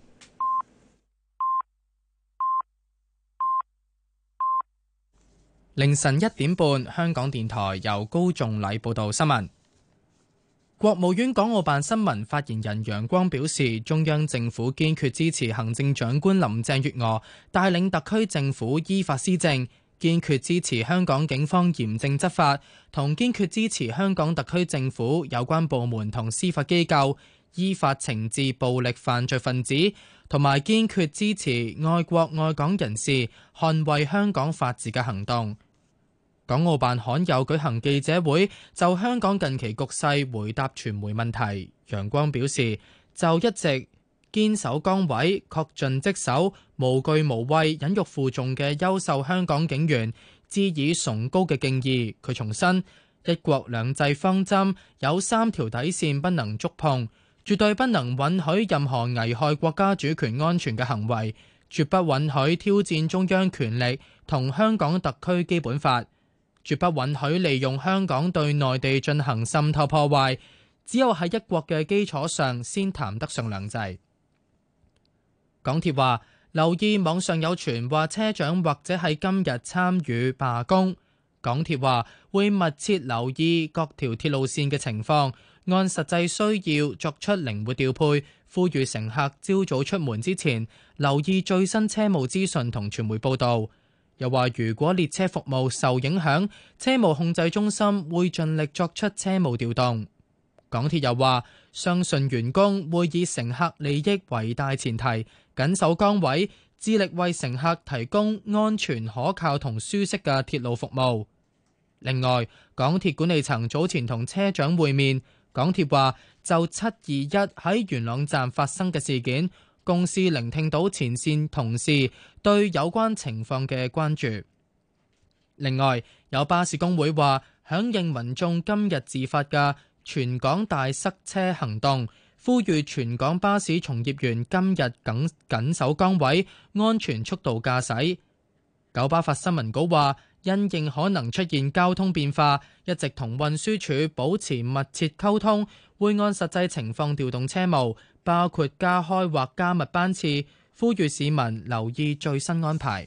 A: 凌晨1點半，香港電台由高仲禮報道新聞。國務院港澳辦新聞發言人楊光表示，中央政府堅決支持行政長官林鄭月娥帶領特區政府依法施政，堅決支持香港警方嚴正執法，同堅決支持香港特區政府有關部門同司法機構依法懲治暴力犯罪分子，同埋堅決支持愛國愛港人士捍衛香港法治嘅行動。港澳辦罕有舉行記者會，就香港近期局勢回答傳媒問題。楊光表示，就一直堅守崗位、恪盡職守、無懼無畏、忍辱負重嘅優秀香港警員，致以崇高嘅敬意。佢重申，一國兩制方針有3條底線不能觸碰，絕對不能允許任何危害國家主權安全嘅行為，絕不允許挑戰中央權力同香港特區基本法，絕不允許利用香港對內地進行滲透破壞，只有喺一國嘅基礎上先談得上兩制。港鐵話留意網上有傳話車長或者喺今日參與罷工，港鐵話會密切留意各條鐵路線嘅情況，按實際需要作出靈活調配，呼籲乘客朝早出門之前留意最新車務資訊同傳媒報導。又話如果列車服務受影響，車務控制中心會盡力作出車務調動。港鐵又話相信員工會以乘客利益為大前提，緊守崗位，致力為乘客提供安全可靠同舒適嘅鐵路服務。另外，港鐵管理層早前同車長會面，港鐵話就721喺元朗站發生嘅事件，公司聆聽到前線同事對有關情況嘅關注。另外，有巴士工會話響應民眾今日自發嘅全港大塞車行動，呼籲全港巴士從業員今日緊守崗位，安全速度駕駛。九巴發新聞稿話，因應可能出現交通變化，一直同運輸署保持密切溝通，會按實際情況調動車務，包括加開或加密班次，呼籲市民留意最新安排。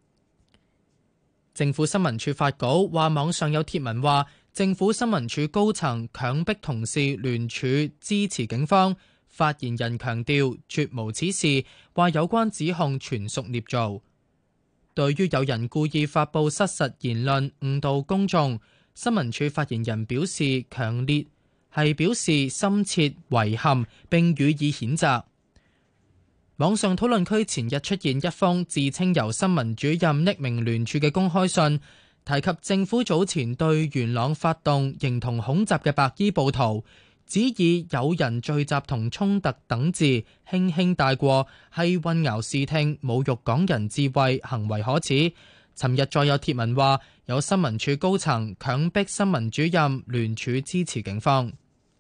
A: 政府新聞處發稿話，網上有貼文話政府新聞處高層強迫同事聯署支持警方，發言人強調絕無此事，話有關指控全屬捏造。對於有人故意發布失實言論誤導公眾，新聞處發言人表示表示深切遺憾並予以譴責。網上討論區前日出現一封自稱由新聞主任匿名聯署嘅公開信， 提及政府早前對元朗發動形同恐襲嘅白衣暴徒，只以有人聚集同衝突等字輕輕帶過，係混淆視聽、侮辱港人智慧，行為可恥。尋日再有貼文話，有新聞處高層強迫新聞主任聯署支持警方。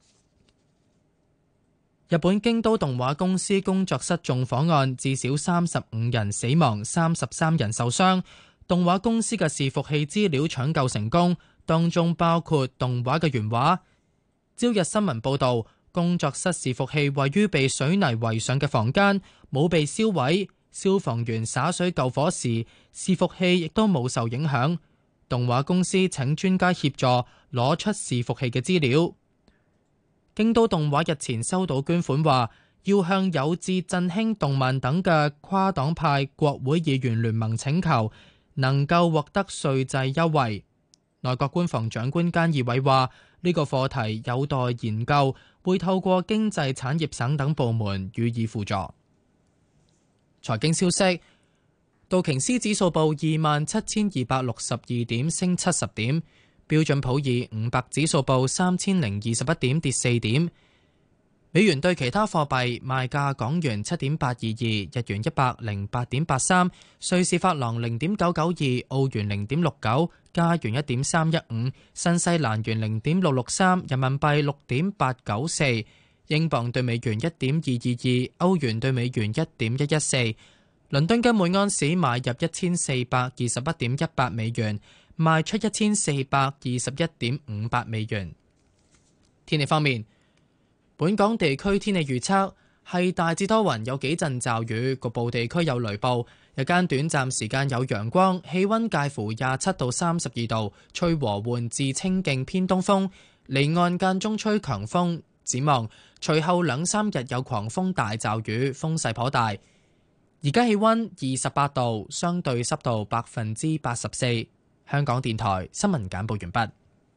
A: 日本京都動畫公司工作室縱火案，至少35人死亡，33人受傷。動畫公司嘅伺服器資料搶救成功，當中包括動畫嘅原畫。朝日新聞報導，工作室伺服器位於被水泥圍上嘅房間，冇被燒毀。消防員灑水救火時，伺服器亦都冇受影響。動畫公司請專家協助攞出伺服器嘅資料。京都動畫日前收到捐款，話要向有志振興動漫等嘅跨黨派國會議員聯盟請求，能夠獲得稅制優惠。內閣官房長官菅義偉話：呢個課題有待研究，會透過經濟產業省等部門予以輔助。財經消息，道瓊斯指數報27,262點，升70點。標準普爾500指數報3021點，跌4點。美元對其他貨幣賣價：港元7.822，日元108.83，瑞士法郎0.992，澳元0.69，加元1.315，新西蘭元0.663，人民幣6.894，英鎊對美元1.222，歐元對美元1.114。倫敦金每盎司買入1421.18美元，賣出1421.58美元。天氣方面，本港地區天氣預測係大致多雲，有幾陣驟雨，局部地區有雷暴，日間短暫時間有陽光，氣溫介乎27到32度，吹和緩至清勁偏東風，離岸間中吹強風。展望隨後2-3日有狂風大驟雨，風勢頗大。而家氣溫28度，相對濕度84%。香港電台新聞簡報完畢。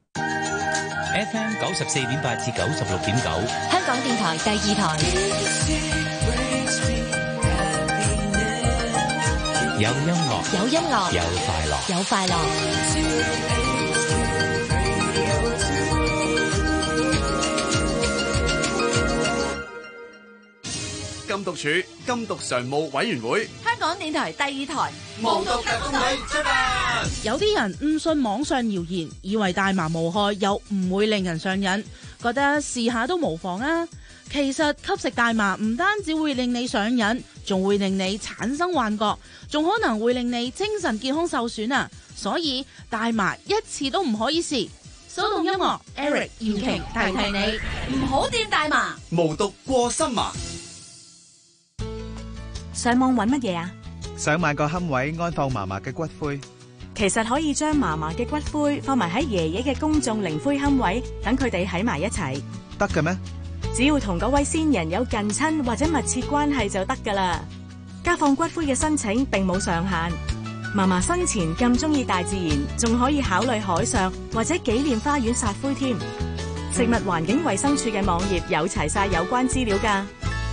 B: FM 94.8至96.9，
C: 香港電台第2台。
B: 有音樂，
C: 有音樂，
B: 有快樂，
C: 有快樂。
E: 禁毒處禁毒常務委員會，
F: 香港電台第2台，
J: 無毒特工隊出發。
S: 有啲人誤信網上謠言，以為大麻無害又唔會令人上癮，覺得試下都無妨啊。其實吸食大麻唔單止會令你上癮，仲會令你產生幻覺，仲可能會令你精神健康受損啊。所以大麻一次都唔可以試。騷動音樂 Eric 袁瓊提提你，
F: 唔好掂大麻，
E: 無毒過身麻。
K: 上網揾乜嘢啊？
N: 想買個龕位安放嫲嫲嘅骨灰。
K: 其實可以將嫲嫲嘅骨灰放埋喺爺爺嘅公眾靈灰龕位，等佢哋喺埋一齊。
N: 得嘅咩？
K: 只要同嗰位先人有近親或者密切關係就得㗎啦。家放骨灰嘅申請並冇上限。嫲嫲生前咁鍾意大自然，仲可以考慮海上或者紀念花園撒灰添。食物環境衛生署嘅網頁有齊晒有關資料㗎。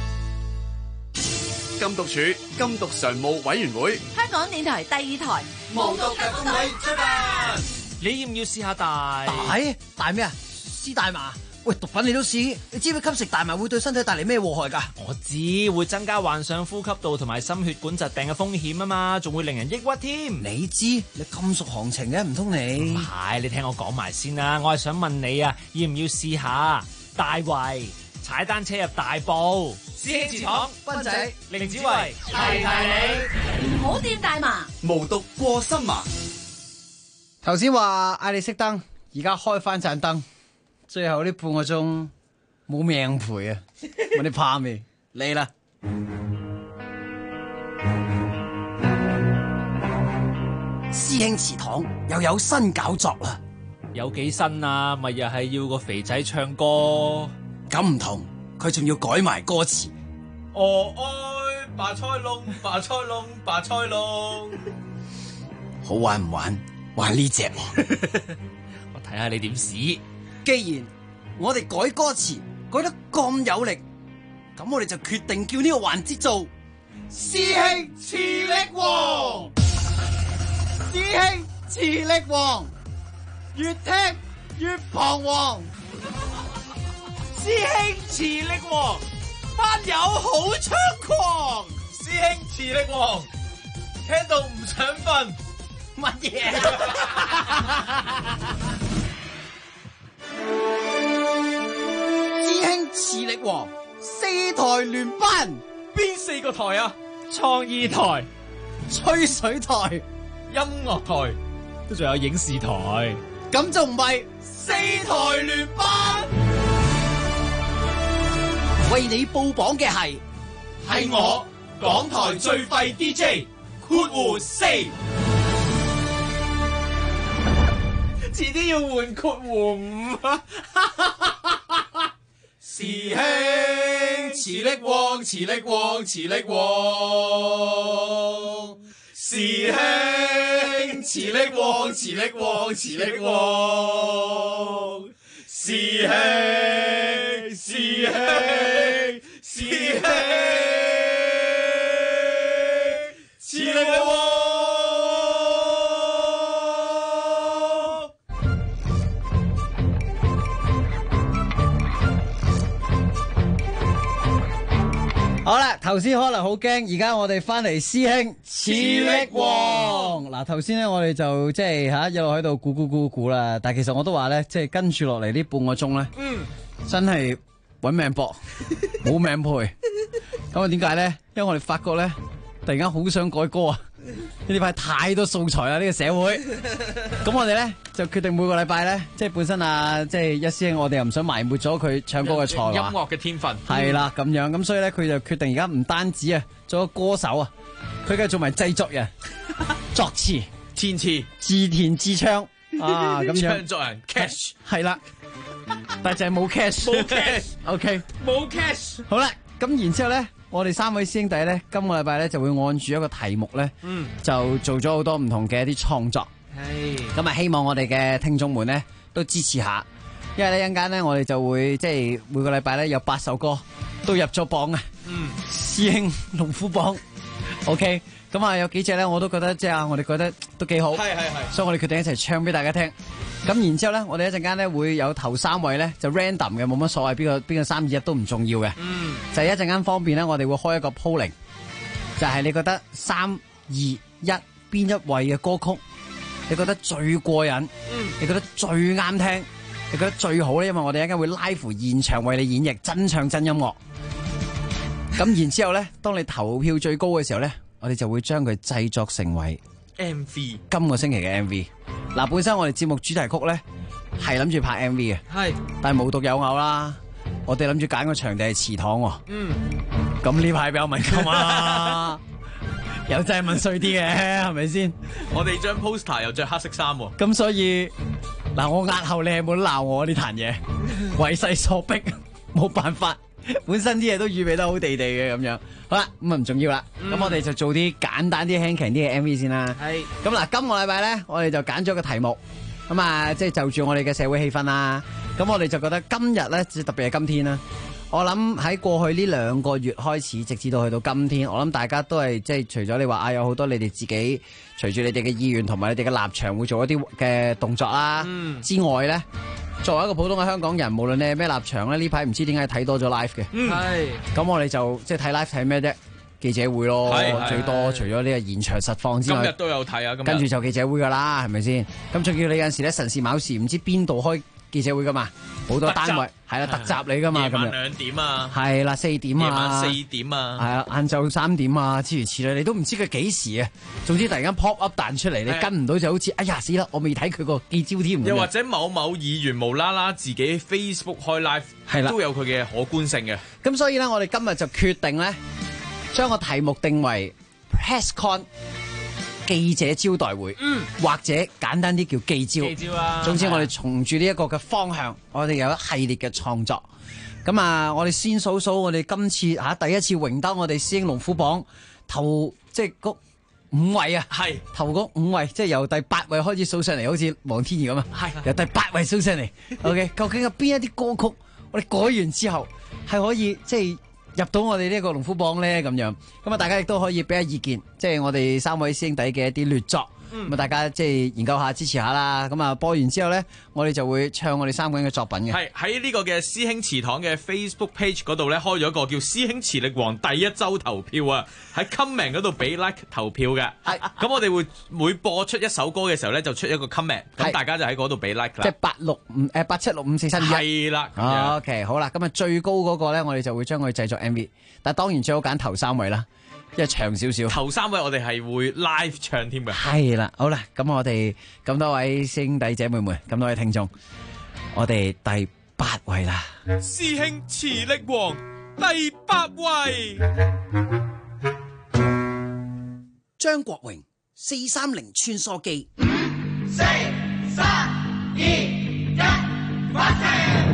E: 禁毒處禁毒常務委員會，
F: 香港電台第2台，
J: 無毒特工隊出發。
L: 你要唔要試下大
G: 咩啊？試大麻？喂，毒品你都試，你知唔知吸食大麻會對身體帶嚟咩禍害㗎？
L: 我知會增加患上呼吸道同埋心血管疾病嘅風險啊嘛，仲會令人抑鬱添。
G: 你知？你咁熟行情嘅，唔通你？
L: 唔係，你聽我講埋先啦。我係想問你啊，要唔要試下大圍踩單車入大埔？師兄祠堂、斌仔、凌子維提提
F: 你，唔好掂大麻，
E: 無毒過身麻。
G: 頭先話嗌你熄燈，而家開翻盞燈，最後呢半個鐘冇命賠啊！問你怕未？嚟啦！師兄祠堂又有新搞作啦！
L: 有幾新啊？咪又係要個肥仔唱歌？
G: 咁唔同，佢仲要改埋歌詞。
H: 哦愛白菜龍，白菜龍，白菜龍。
G: 好玩唔玩？玩呢隻。
L: 我睇下你點試。
G: 既然我哋改歌詞改得咁有力，咁我哋就決定叫呢個環節做
J: 師兄磁力王。師兄
G: 磁力王，越聽越彷徨。
H: 師兄磁力王，班友好猖狂。師兄磁力王，聽到唔想瞓。乜嘢？
G: 師兄磁力王，4台聯班，
H: 邊4個台啊？
L: 創意台、
G: 吹水台、
H: 音樂台，
L: 都仲有影視台，
G: 咁就唔係4台聯班。為你報榜嘅係
H: 我港台最廢 DJ 括弧4，遲啲要換括弧5啊！師兄磁力王，磁力王，磁力王，師兄磁力王，磁力王，磁力王，師兄，師兄，師兄，磁力王。
G: 好啦，頭先可能好驚，而家我哋翻嚟師兄磁力王。嗱，頭先咧我哋就即係一路喺度估啦，但係其實我都話咧，即係跟住落嚟呢半個鐘咧，真係搵命搏，冇命賠。咁啊點解咧？因為我哋發覺咧，突然間好想改歌啊！呢排太多素材啦，呢個社會。咁我哋咧就決定每個禮拜咧，即係本身即係一師兄，我哋又唔想埋沒咗佢唱歌嘅才華、
H: 音樂嘅天分。
G: 係啦，咁樣咁，所以咧佢就決定而家唔單止做個歌手啊，佢而家做埋製作人、作詞、
H: 填詞、
G: 自填自唱啊，咁樣。
H: 唱作人 cash
G: 係啦，但係就係冇 cash，
H: 冇 cash，
G: OK，
H: 冇 cash。
G: 好啦，咁然之後咧。我哋3位師兄弟咧，今個禮拜咧就會按住一個題目咧，就做咗好多唔同嘅一啲創作。咁啊，希望我哋嘅聽眾們咧都支持下，因為呢一陣間咧我哋就會即係每個禮拜咧有8首歌都入咗榜啊。師兄龍虎榜 ，OK。咁啊，有幾隻咧我都覺得即係我哋覺得都幾好，
H: 係，
G: 所以我哋決定一齊唱俾大家聽。咁然之後咧，我哋一陣間咧會有頭3位咧就 random 嘅，冇乜所謂，邊個3、2、1都唔重要嘅。就係一陣間方便咧，我哋會開一個 polling，就係你覺得3、2、1邊一位嘅歌曲，你覺得最過癮，你覺得最啱聽，你覺得最好咧？因為我哋一陣間會 live 現場為你演繹真唱真音樂。咁然之後咧，當你投票最高嘅時候咧，我哋就會將佢製作成為
H: MV，
G: 今個星期嘅 MV。嗱，本身我哋節目主題曲咧係諗住拍 MV 嘅，
H: 係，
G: 但係無獨有偶啦，我哋諗住揀個場地係祠堂喎。咁呢排比較敏感啊，有真係問衰啲嘅，係咪先？
H: 我哋張 poster 又着黑色衫喎。
G: 咁所以嗱，我押後你係冇得鬧我呢壇嘢，為勢所逼，冇辦法。本身啲嘢都預備得好地地嘅咁樣，好啦，咁啊唔重要啦，咁我哋就做啲簡單啲、輕鬆啲嘅 MV 先啦。係，咁嗱，今個禮拜咧，我哋就揀咗個題目，咁啊，即係就住我哋嘅社會氣氛啦。咁我哋就覺得今日咧，特別係今天啦，我諗喺過去呢2個月開始，直至到去到今天，我諗大家都係即係除咗你話有好多你哋自己隨住你哋嘅意願同埋你哋嘅立場會做一啲嘅動作啦，之外咧。作為一個普通嘅香港人，無論你係咩立場咧，呢排唔知點解睇多咗 live 嘅。係。咁我哋就即係睇 live 睇咩啫？記者會咯，最多除咗呢個現場實況之外，
H: 今日都有睇啊。
G: 跟住就記者會噶啦，係咪先？咁仲要你有陣時咧神時卯時，唔知邊度開記者會噶嘛？好多單位係啦，特集嚟噶嘛。
H: 夜晚2點啊。係
G: 啦，4點啊。
H: 夜晚4點啊。
G: 係啊，晏晝3點啊，諸如此類，你都唔知佢幾時啊。總之突然間 pop up 彈出嚟，你跟唔到就好似哎呀死啦，我未睇佢個記招添。
H: 又或者某某議員無啦啦自己 Facebook 開 live，係啦，都有佢嘅可觀性嘅。
G: 咁所以咧，我哋今日就決定咧，將個題目定為 Press Con。記者招待會，或者簡單啲叫記招。
L: 記招啊！
G: 總之我哋從住呢一個嘅方向，我哋有一系列嘅創作。咁啊，我哋先數數我哋今次第一次榮登我哋師兄龍虎榜頭，即係嗰5位啊。係頭嗰5位，即係由第8位開始數上嚟，好似黃天怡咁啊。係由第8位數上嚟。OK， 究竟有邊一啲歌曲我哋改完之後係可以即係入到我哋呢個龍虎榜咧咁樣，咁啊大家亦都可以俾下意見，即係我哋3位師兄弟嘅一啲劣作， 咁大家即係研究下支持下啦。咁播完之後咧，我哋就會唱我哋3個人嘅作品嘅。
H: 係喺呢個嘅師兄祠堂嘅 Facebook page 嗰度咧，開咗一個叫師兄磁力王第一周投票啊！喺 comment 嗰度俾 like 投票嘅。係咁，我哋會每播出一首歌嘅時候咧，就出一個 comment， 咁大家就喺嗰度俾 like 啦。
G: 即係87654321。
H: 係啦。
G: OK， 好啦，咁最高嗰個咧，我哋就會將佢製作 MV， 但係當然最好揀頭3位啦。因為長少少，
H: 頭3位我哋係會 live 唱添嘅。
G: 係啦，好啦，咁我哋咁多位兄弟姐妹們，咁多位聽眾，我哋第8位啦。
H: 師兄磁力王第8位，
J: 張國榮430穿梭機。
M: 5、4、3、2、1，發射！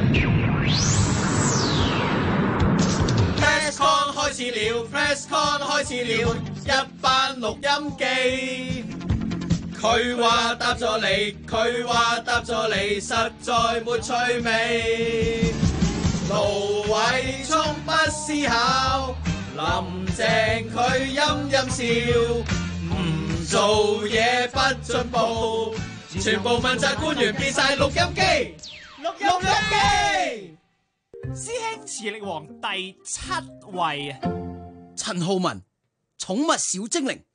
P: Presscon 開始了 ，Presscon 開始了，一班錄音機。佢話答咗你，佢話答咗你，實在沒趣味。盧偉聰不思考，林鄭佢陰陰笑，唔做嘢不進步，全部問責官員變晒錄音機，錄音機。
O: 師兄磁力王第7位啊，
J: 陳浩文寵物小精靈。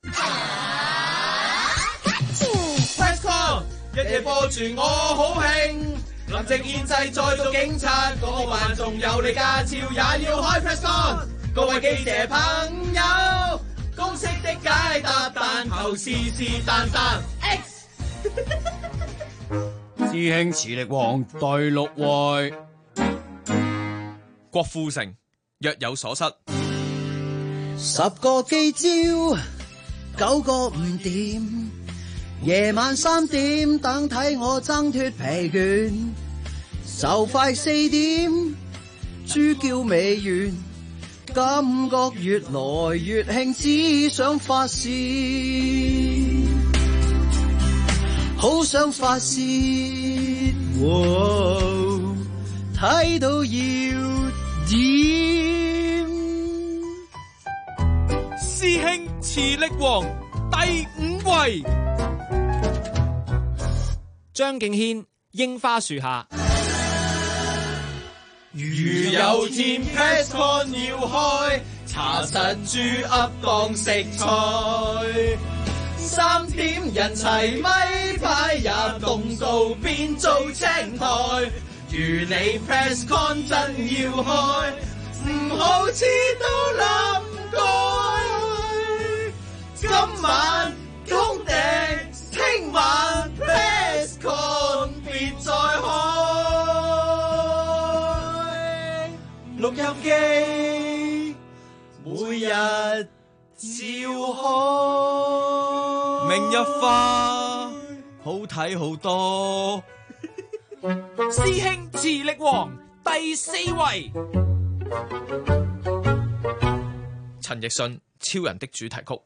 P: Presscon 一夜播住我好興，林鄭獻祭再做警察，嗰晚仲有李家超也要開 Presscon。各位記者朋友，公式的解答彈頭是但彈 X。
J: 師兄磁力王第6位。
H: 郭富城若有所失
J: ，10個記招9個唔掂，夜晚3點等睇我掙脫疲倦，就快4點豬叫未完，感覺越來越興，只想發泄，好想發泄，睇到要點？
H: 師兄磁力王第5位，
L: 張敬軒櫻花樹下。
P: 如有天 Presscon 要開，查實豬噏當食材，3點人齊咪牌也動到變做青台。如你 Presscon 真要開，唔好遲到臨改。今晚通頂，聽晚 Presscon 別再開。錄音機每日照開，
H: 明日花好睇好多。
O: 師兄磁力王第4位，
H: 陳奕迅超人的主題曲。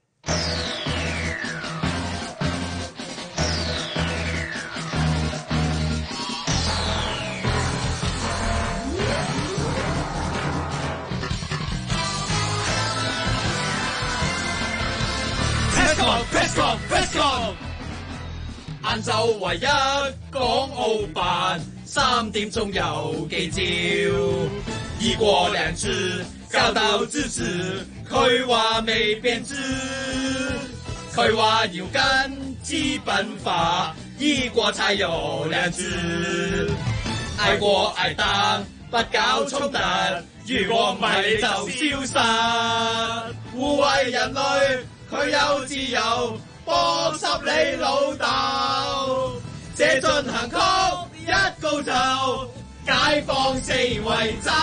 P: Presscon 晏晝唯一港澳辦，3點鐘有記招，1國2制教導支持，佢話未變質，佢話要跟基本法，1國才有2制，愛國愛黨不搞衝突，如果唔係你就消失，護衛人類佢有自由。幫濕你老豆，這進行曲一高就解放四圍走。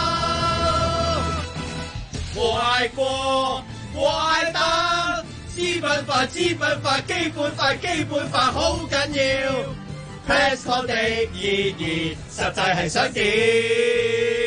P: 我愛國，我愛黨，基本法，基本法，基本法，基本法好緊要。Presscon 的意義實際係想點？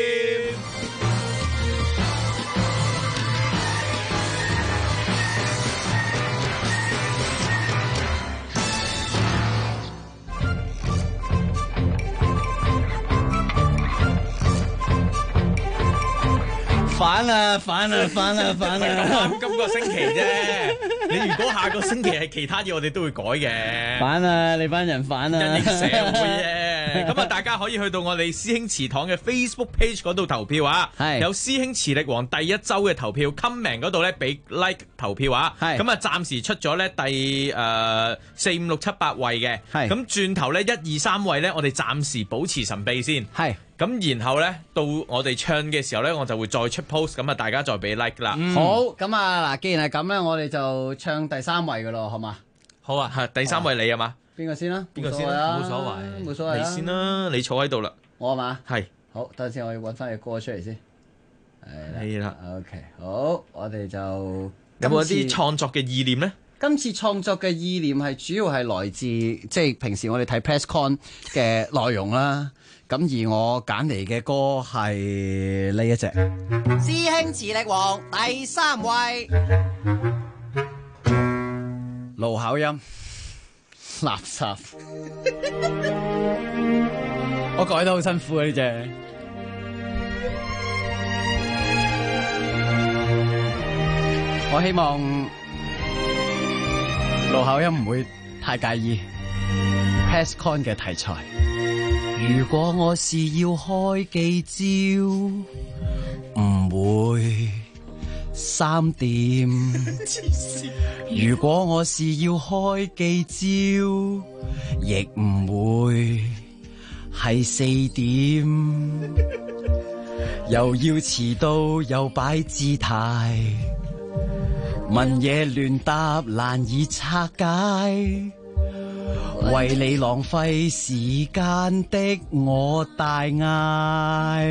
G: 反啦！
H: 今個星期啫， 你如果下個星期係其他嘢，我哋都會改嘅。
G: 反啊，你班人反啊！
H: 人哋社會啫。咁啊，大家可以去到我哋師兄祠堂嘅 Facebook page 嗰度投票啊。係有師兄磁力王第一周嘅投票 comment 嗰度咧俾 like 投票啊。係咁啊，暫時出咗咧第4、5、6、7、8位嘅。係咁轉頭咧1、2、3位咧，我哋暫時保持神秘先。係咁，然後咧到我哋唱嘅時候咧，我就會再出 post， 咁啊大家再俾 like 啦。
G: 好，咁啊嗱，既然係咁咧，我哋就唱第3位噶咯，好嘛？
H: 好啊，係第3位你啊嘛？
G: 邊個先啦？
H: 邊個先啦？冇所謂，
G: 冇所謂。
H: 你先啦，你坐喺度啦。
G: 我啊嘛？
H: 係。
G: 好，等陣先，我要揾翻隻歌出嚟先。
H: 係啦。
G: OK，好，我哋就
H: 有冇啲創作嘅意念咧？
G: 今次創作嘅意念係主要係來自即係平時我哋睇 PressCon 嘅內容啦。咁而我揀嚟嘅歌係呢一隻師兄磁力王第3位，盧巧音垃圾，我改得好辛苦啊呢隻。我希望盧巧音唔會太介意 PressCon 嘅題材。如果我是要開記招，唔會3點。如果我是要開記招，亦唔會係4點。又要遲到又擺姿態，問嘢亂答難以拆解。為你浪費時間的我大嗌，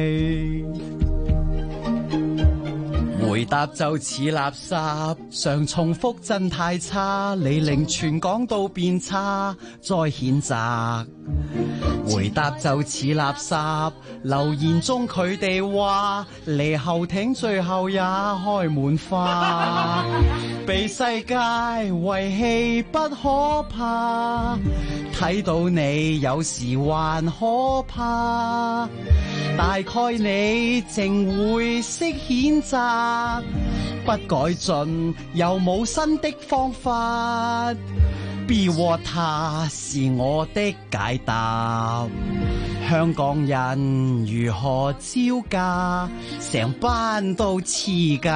G: 回答就似垃圾，常重複真太差，你令全港都變差，再譴責。回答就似垃圾，留言中佢哋話離後艇最後也開滿花，被世界遺棄不可怕，睇到你有時還可怕，大概你淨會識譴責，不改進又冇新的方法。Be Water 是我的解答，香港人如何招架，成班都黐㗎。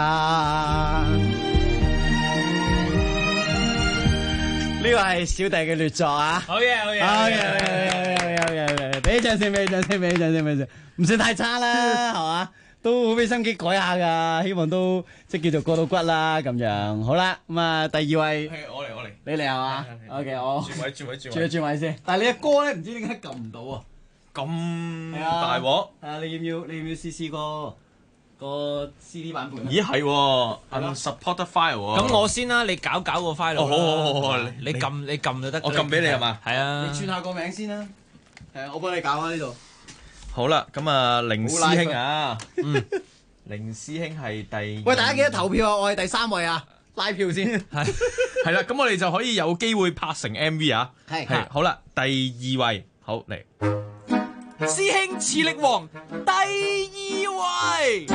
G: 呢個係小弟嘅劣作啊！
L: 好嘢，好嘢，
G: 好嘢，俾掌聲，俾掌聲，俾掌聲，俾掌聲，唔算太差啦，係嘛？都好俾心機改下噶，希望都即係叫做過到骨啦咁樣。好啦，咁啊第2位，
H: 我嚟，
G: 你嚟係嘛 ？OK， 我轉位先。但係你嘅歌咧，唔知點解撳唔到啊？
H: 咁大鑊！
G: 係啊，你要唔要試個 CD 版本？
H: 咦係喎，unsupported file 喎。
L: 咁我先啦，你搞個 file。
H: 好，
L: 你撳就得。
H: 我撳俾你係嘛？
L: 係啊。
G: 你轉下個名先啦。係，我幫你搞啊呢度。
H: 好啦，咁啊，凌師兄啊，凌師兄係第。
G: 喂，大家記得投票啊！我係第3位啊，拉票先。
H: 係啦，咁我哋就可以有機會拍成 MV 啊。係，好啦，第2位，好嚟。
O: 師兄磁力王第2位。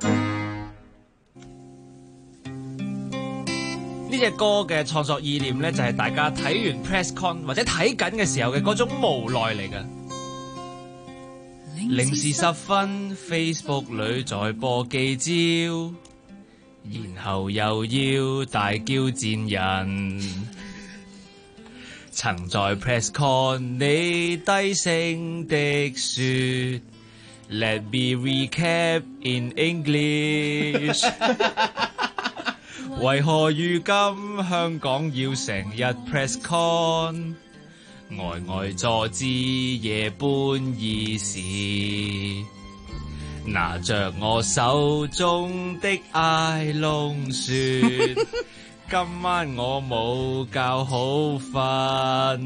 L: 呢隻歌嘅創作意念咧，就係大家睇完 PressCon 或者睇緊嘅時候嘅嗰種無奈嚟嘅。0時10分 Facebook 裏在播記招，然後又要大叫賤人。曾在 PressCon 你低聲的說 Let me recap in English 為何如今香港要成日 PressCon 呆坐至夜半2時，拿着我手中的艾龍說今晚我冇覺好瞓，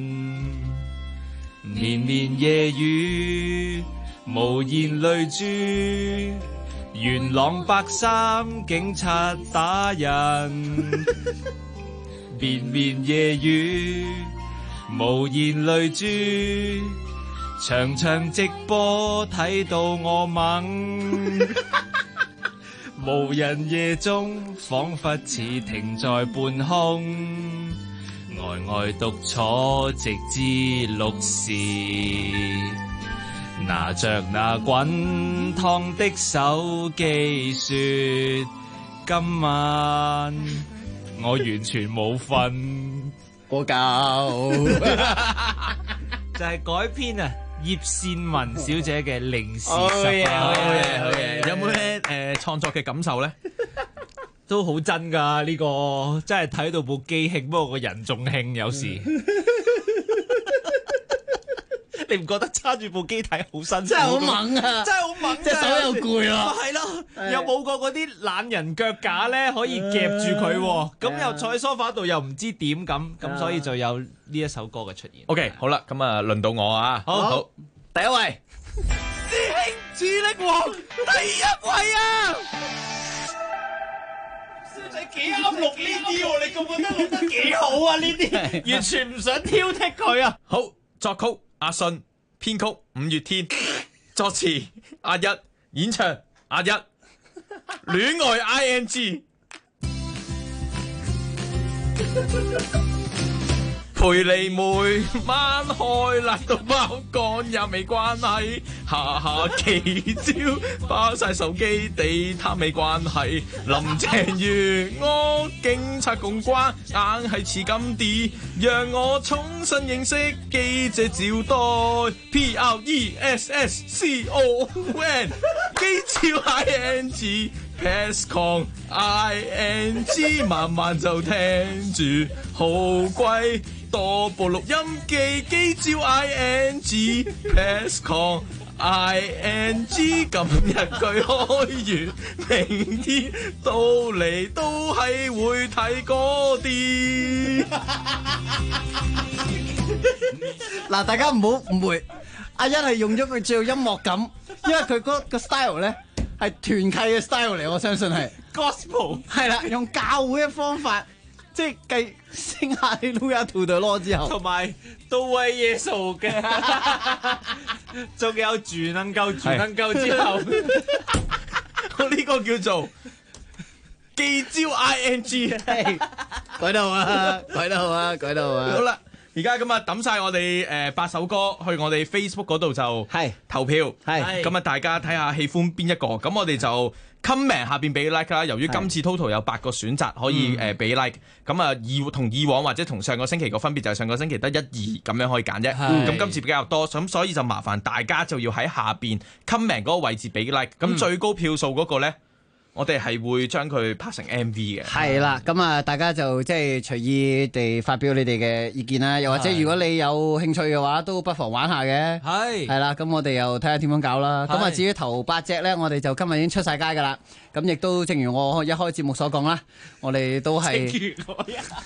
L: 綿綿夜雨無言淚珠，元朗白衫警察打人，綿綿夜雨無言淚珠，場場直播睇到我懵。 無人夜中，彷彿似停在半空，呆呆獨坐，直至6時。拿着那滾燙的手機說，今晚我完全冇瞓
G: 過覺，
L: 就係改編啊葉倩文小姐嘅《零時
H: 好嘢，
L: 18》。
H: 好嘢，好嘢！有冇咧創作嘅感受咧？
L: 都好真㗎呢個，真係睇到部機興，不過個人仲興有時。你唔覺得揸住部機睇好辛苦？
G: 真係好猛啊！
L: 真係好猛，
G: 隻手又攰咯。
L: 係咯，又冇過嗰啲懶人腳架咧，可以夾住佢喎。咁又坐喺梳化度，又唔知點咁，所以就有呢一首歌嘅出現。
H: OK， 好啦，咁啊，輪到我啊。好，
G: 第一位，
L: 師兄智力王第一位啊！小仔幾啱錄呢啲喎，你覺唔覺得錄得幾好啊？呢啲完全唔想挑剔佢啊！
H: 好，作曲阿信，編曲五月天，作詞阿一，演唱阿一，戀愛 ING。陪你每晚開辣到爆乾也未關係，下期朝包晒手機地攤未關係，林鄭月娥警察公關硬係似咁啲，讓我重新認識記者招待 PRESSCON 機招 ING PESCON ING 慢慢就聽住好貴。多部錄音機，機招 ING PESCON ING 今日佢開完，明天到嚟都係會睇嗰啲。
G: 嗱，大家唔好誤會，阿一係用咗佢最有音樂感，因為佢嗰個 style 咧係團契嘅 style 嚟，我相信係
L: gospel
G: 係啦，用教會嘅方法。即係繼升下你 Hallelujah to the Lord之後，
L: 同埋都為耶穌嘅，仲有住能夠之後，
H: 我呢個叫做記招 ING，
G: 改得好啊，改得好啊，改得好啊！
H: 好啦，而家咁啊抌晒我哋8首歌去我哋 Facebook 嗰度就係投票，係咁啊大家睇下喜歡邊一個，咁我哋就。comment 下邊俾 like 啦，由於今次 total 有8個選擇可以俾 like， 咁啊同以往或者同上個星期個分別就係上個星期得1、2咁樣可以揀啫，咁今次比較多，咁所以就麻煩大家就要喺下邊 comment 嗰個位置俾 like， 咁最高票數嗰個咧，我哋係會將佢拍成 MV 嘅。
G: 係啦，咁啊大家就即係隨意地發表你哋嘅意見啦，又或者如果你有興趣嘅話，都不妨玩下嘅。係啦，咁我哋又睇下點樣搞啦。咁啊至於頭8隻咧，我哋就今日已經出晒街噶啦。咁亦都正如我一開節目所講啦，我哋都係。正如我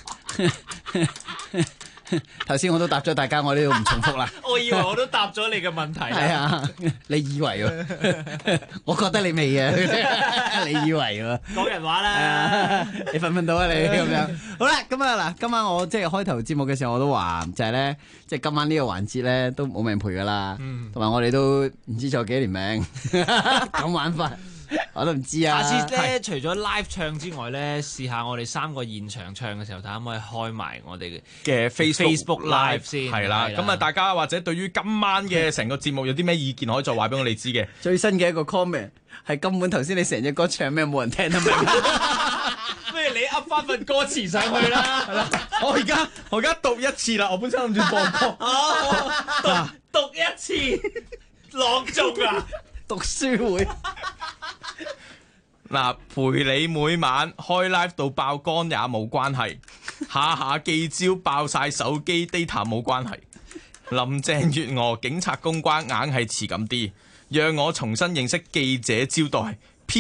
G: 頭先我都答咗大家，我呢度唔重複啦。
L: 我以為我都答咗你嘅問題。
G: 係啊，你以為喎？我覺得你未啊，你以為喎？
L: 講人話啦，
G: 你瞓到啊你咁樣。好啦，咁啊嗱，今晚我即係開頭節目嘅時候我都話，就係咧，即係今晚呢個環節咧都冇命陪噶啦，同埋我哋都唔知仲有幾年命咁玩法。我都唔知啊！
L: 下次咧，除咗 live 唱之外咧，試下我哋3個現場唱嘅時候，睇下可唔可以開埋我哋
H: 嘅 Facebook Live
L: 先。
H: 係啦，咁啊，大家或者對於今晚嘅成個節目有啲咩意見，可以再話俾我哋知嘅。
G: 最新嘅一個 comment 係根本頭先你成隻歌唱咩，冇人聽得明。
L: 不如你噏翻份歌詞上去啦。
H: 係啦，我而家讀一次啦，我本身諗住播歌。
L: 讀一次朗誦啊！
G: 讀書會
H: 嗱，陪你每晚開 live 到爆肝也冇關係，下記招爆晒手機 data 冇關係。林鄭月娥警察公關硬係遲咁啲，讓我重新認識記者招待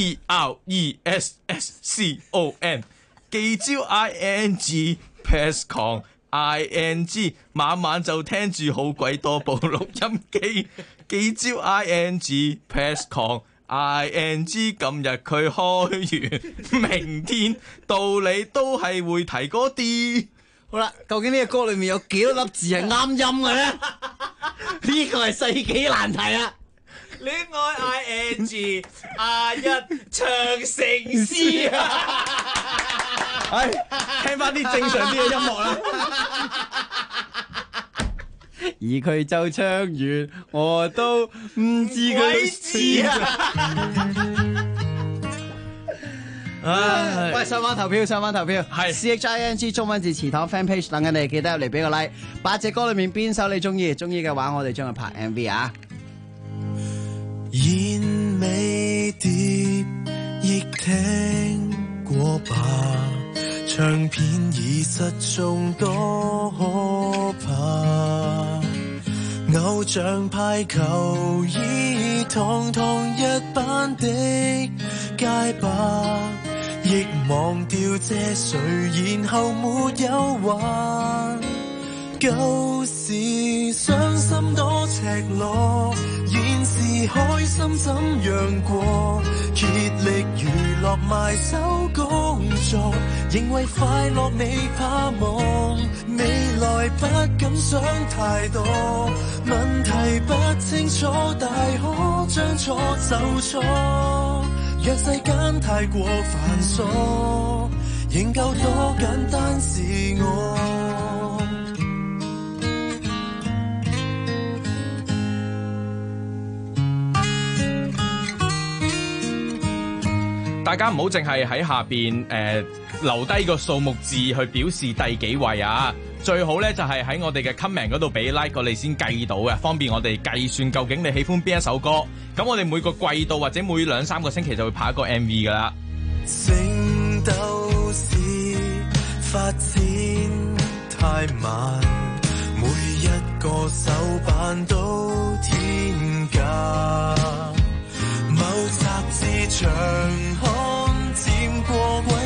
H: PRESSCON 記招 ING PESCON ING 晚晚就聽住好鬼多部錄音機。記招 ING PESCON ING 今日佢開完，明天到你都係會提嗰啲。
G: 好啦，究竟呢個歌裏面有幾多粒字係啱音嘅咧？呢個係世紀難題啊！
L: 戀愛 ing 阿一唱成詩啊！
G: 係聽翻啲正常啲嘅音樂啦。而佢就唱完，我都唔知佢事啊！喂，上網投票，係 CHING 中文字祠堂 fan page 等緊你，記得入嚟俾個 like。8隻歌裏面邊首你中意嘅話，我哋將佢拍 MV 啊！
Q: 煙味碟亦聽過吧，唱片已失蹤多可怕，偶像派球衣堂堂一班的街霸，亦忘掉這誰，然後沒有還。舊時傷心多赤裸，現時開心怎樣過？竭力娛樂埋首工作，仍為快樂你怕忙。未來不敢想太多，問題不清楚，大可將錯就錯。若世間太過繁瑣，仍舊多簡單是我。
H: 大家唔好淨係喺下邊留低個數目字去表示第幾位啊！最好咧就係喺我哋嘅 comment 嗰度俾 like 我哋先計到嘅，方便我哋計算究竟你喜歡邊一首歌。咁我哋每個季度或者每2-3個星期就會拍一個 MV 噶啦。
Q: 聖鬥士發展太慢，每一個手辦都天價，某雜誌長刊佔過位。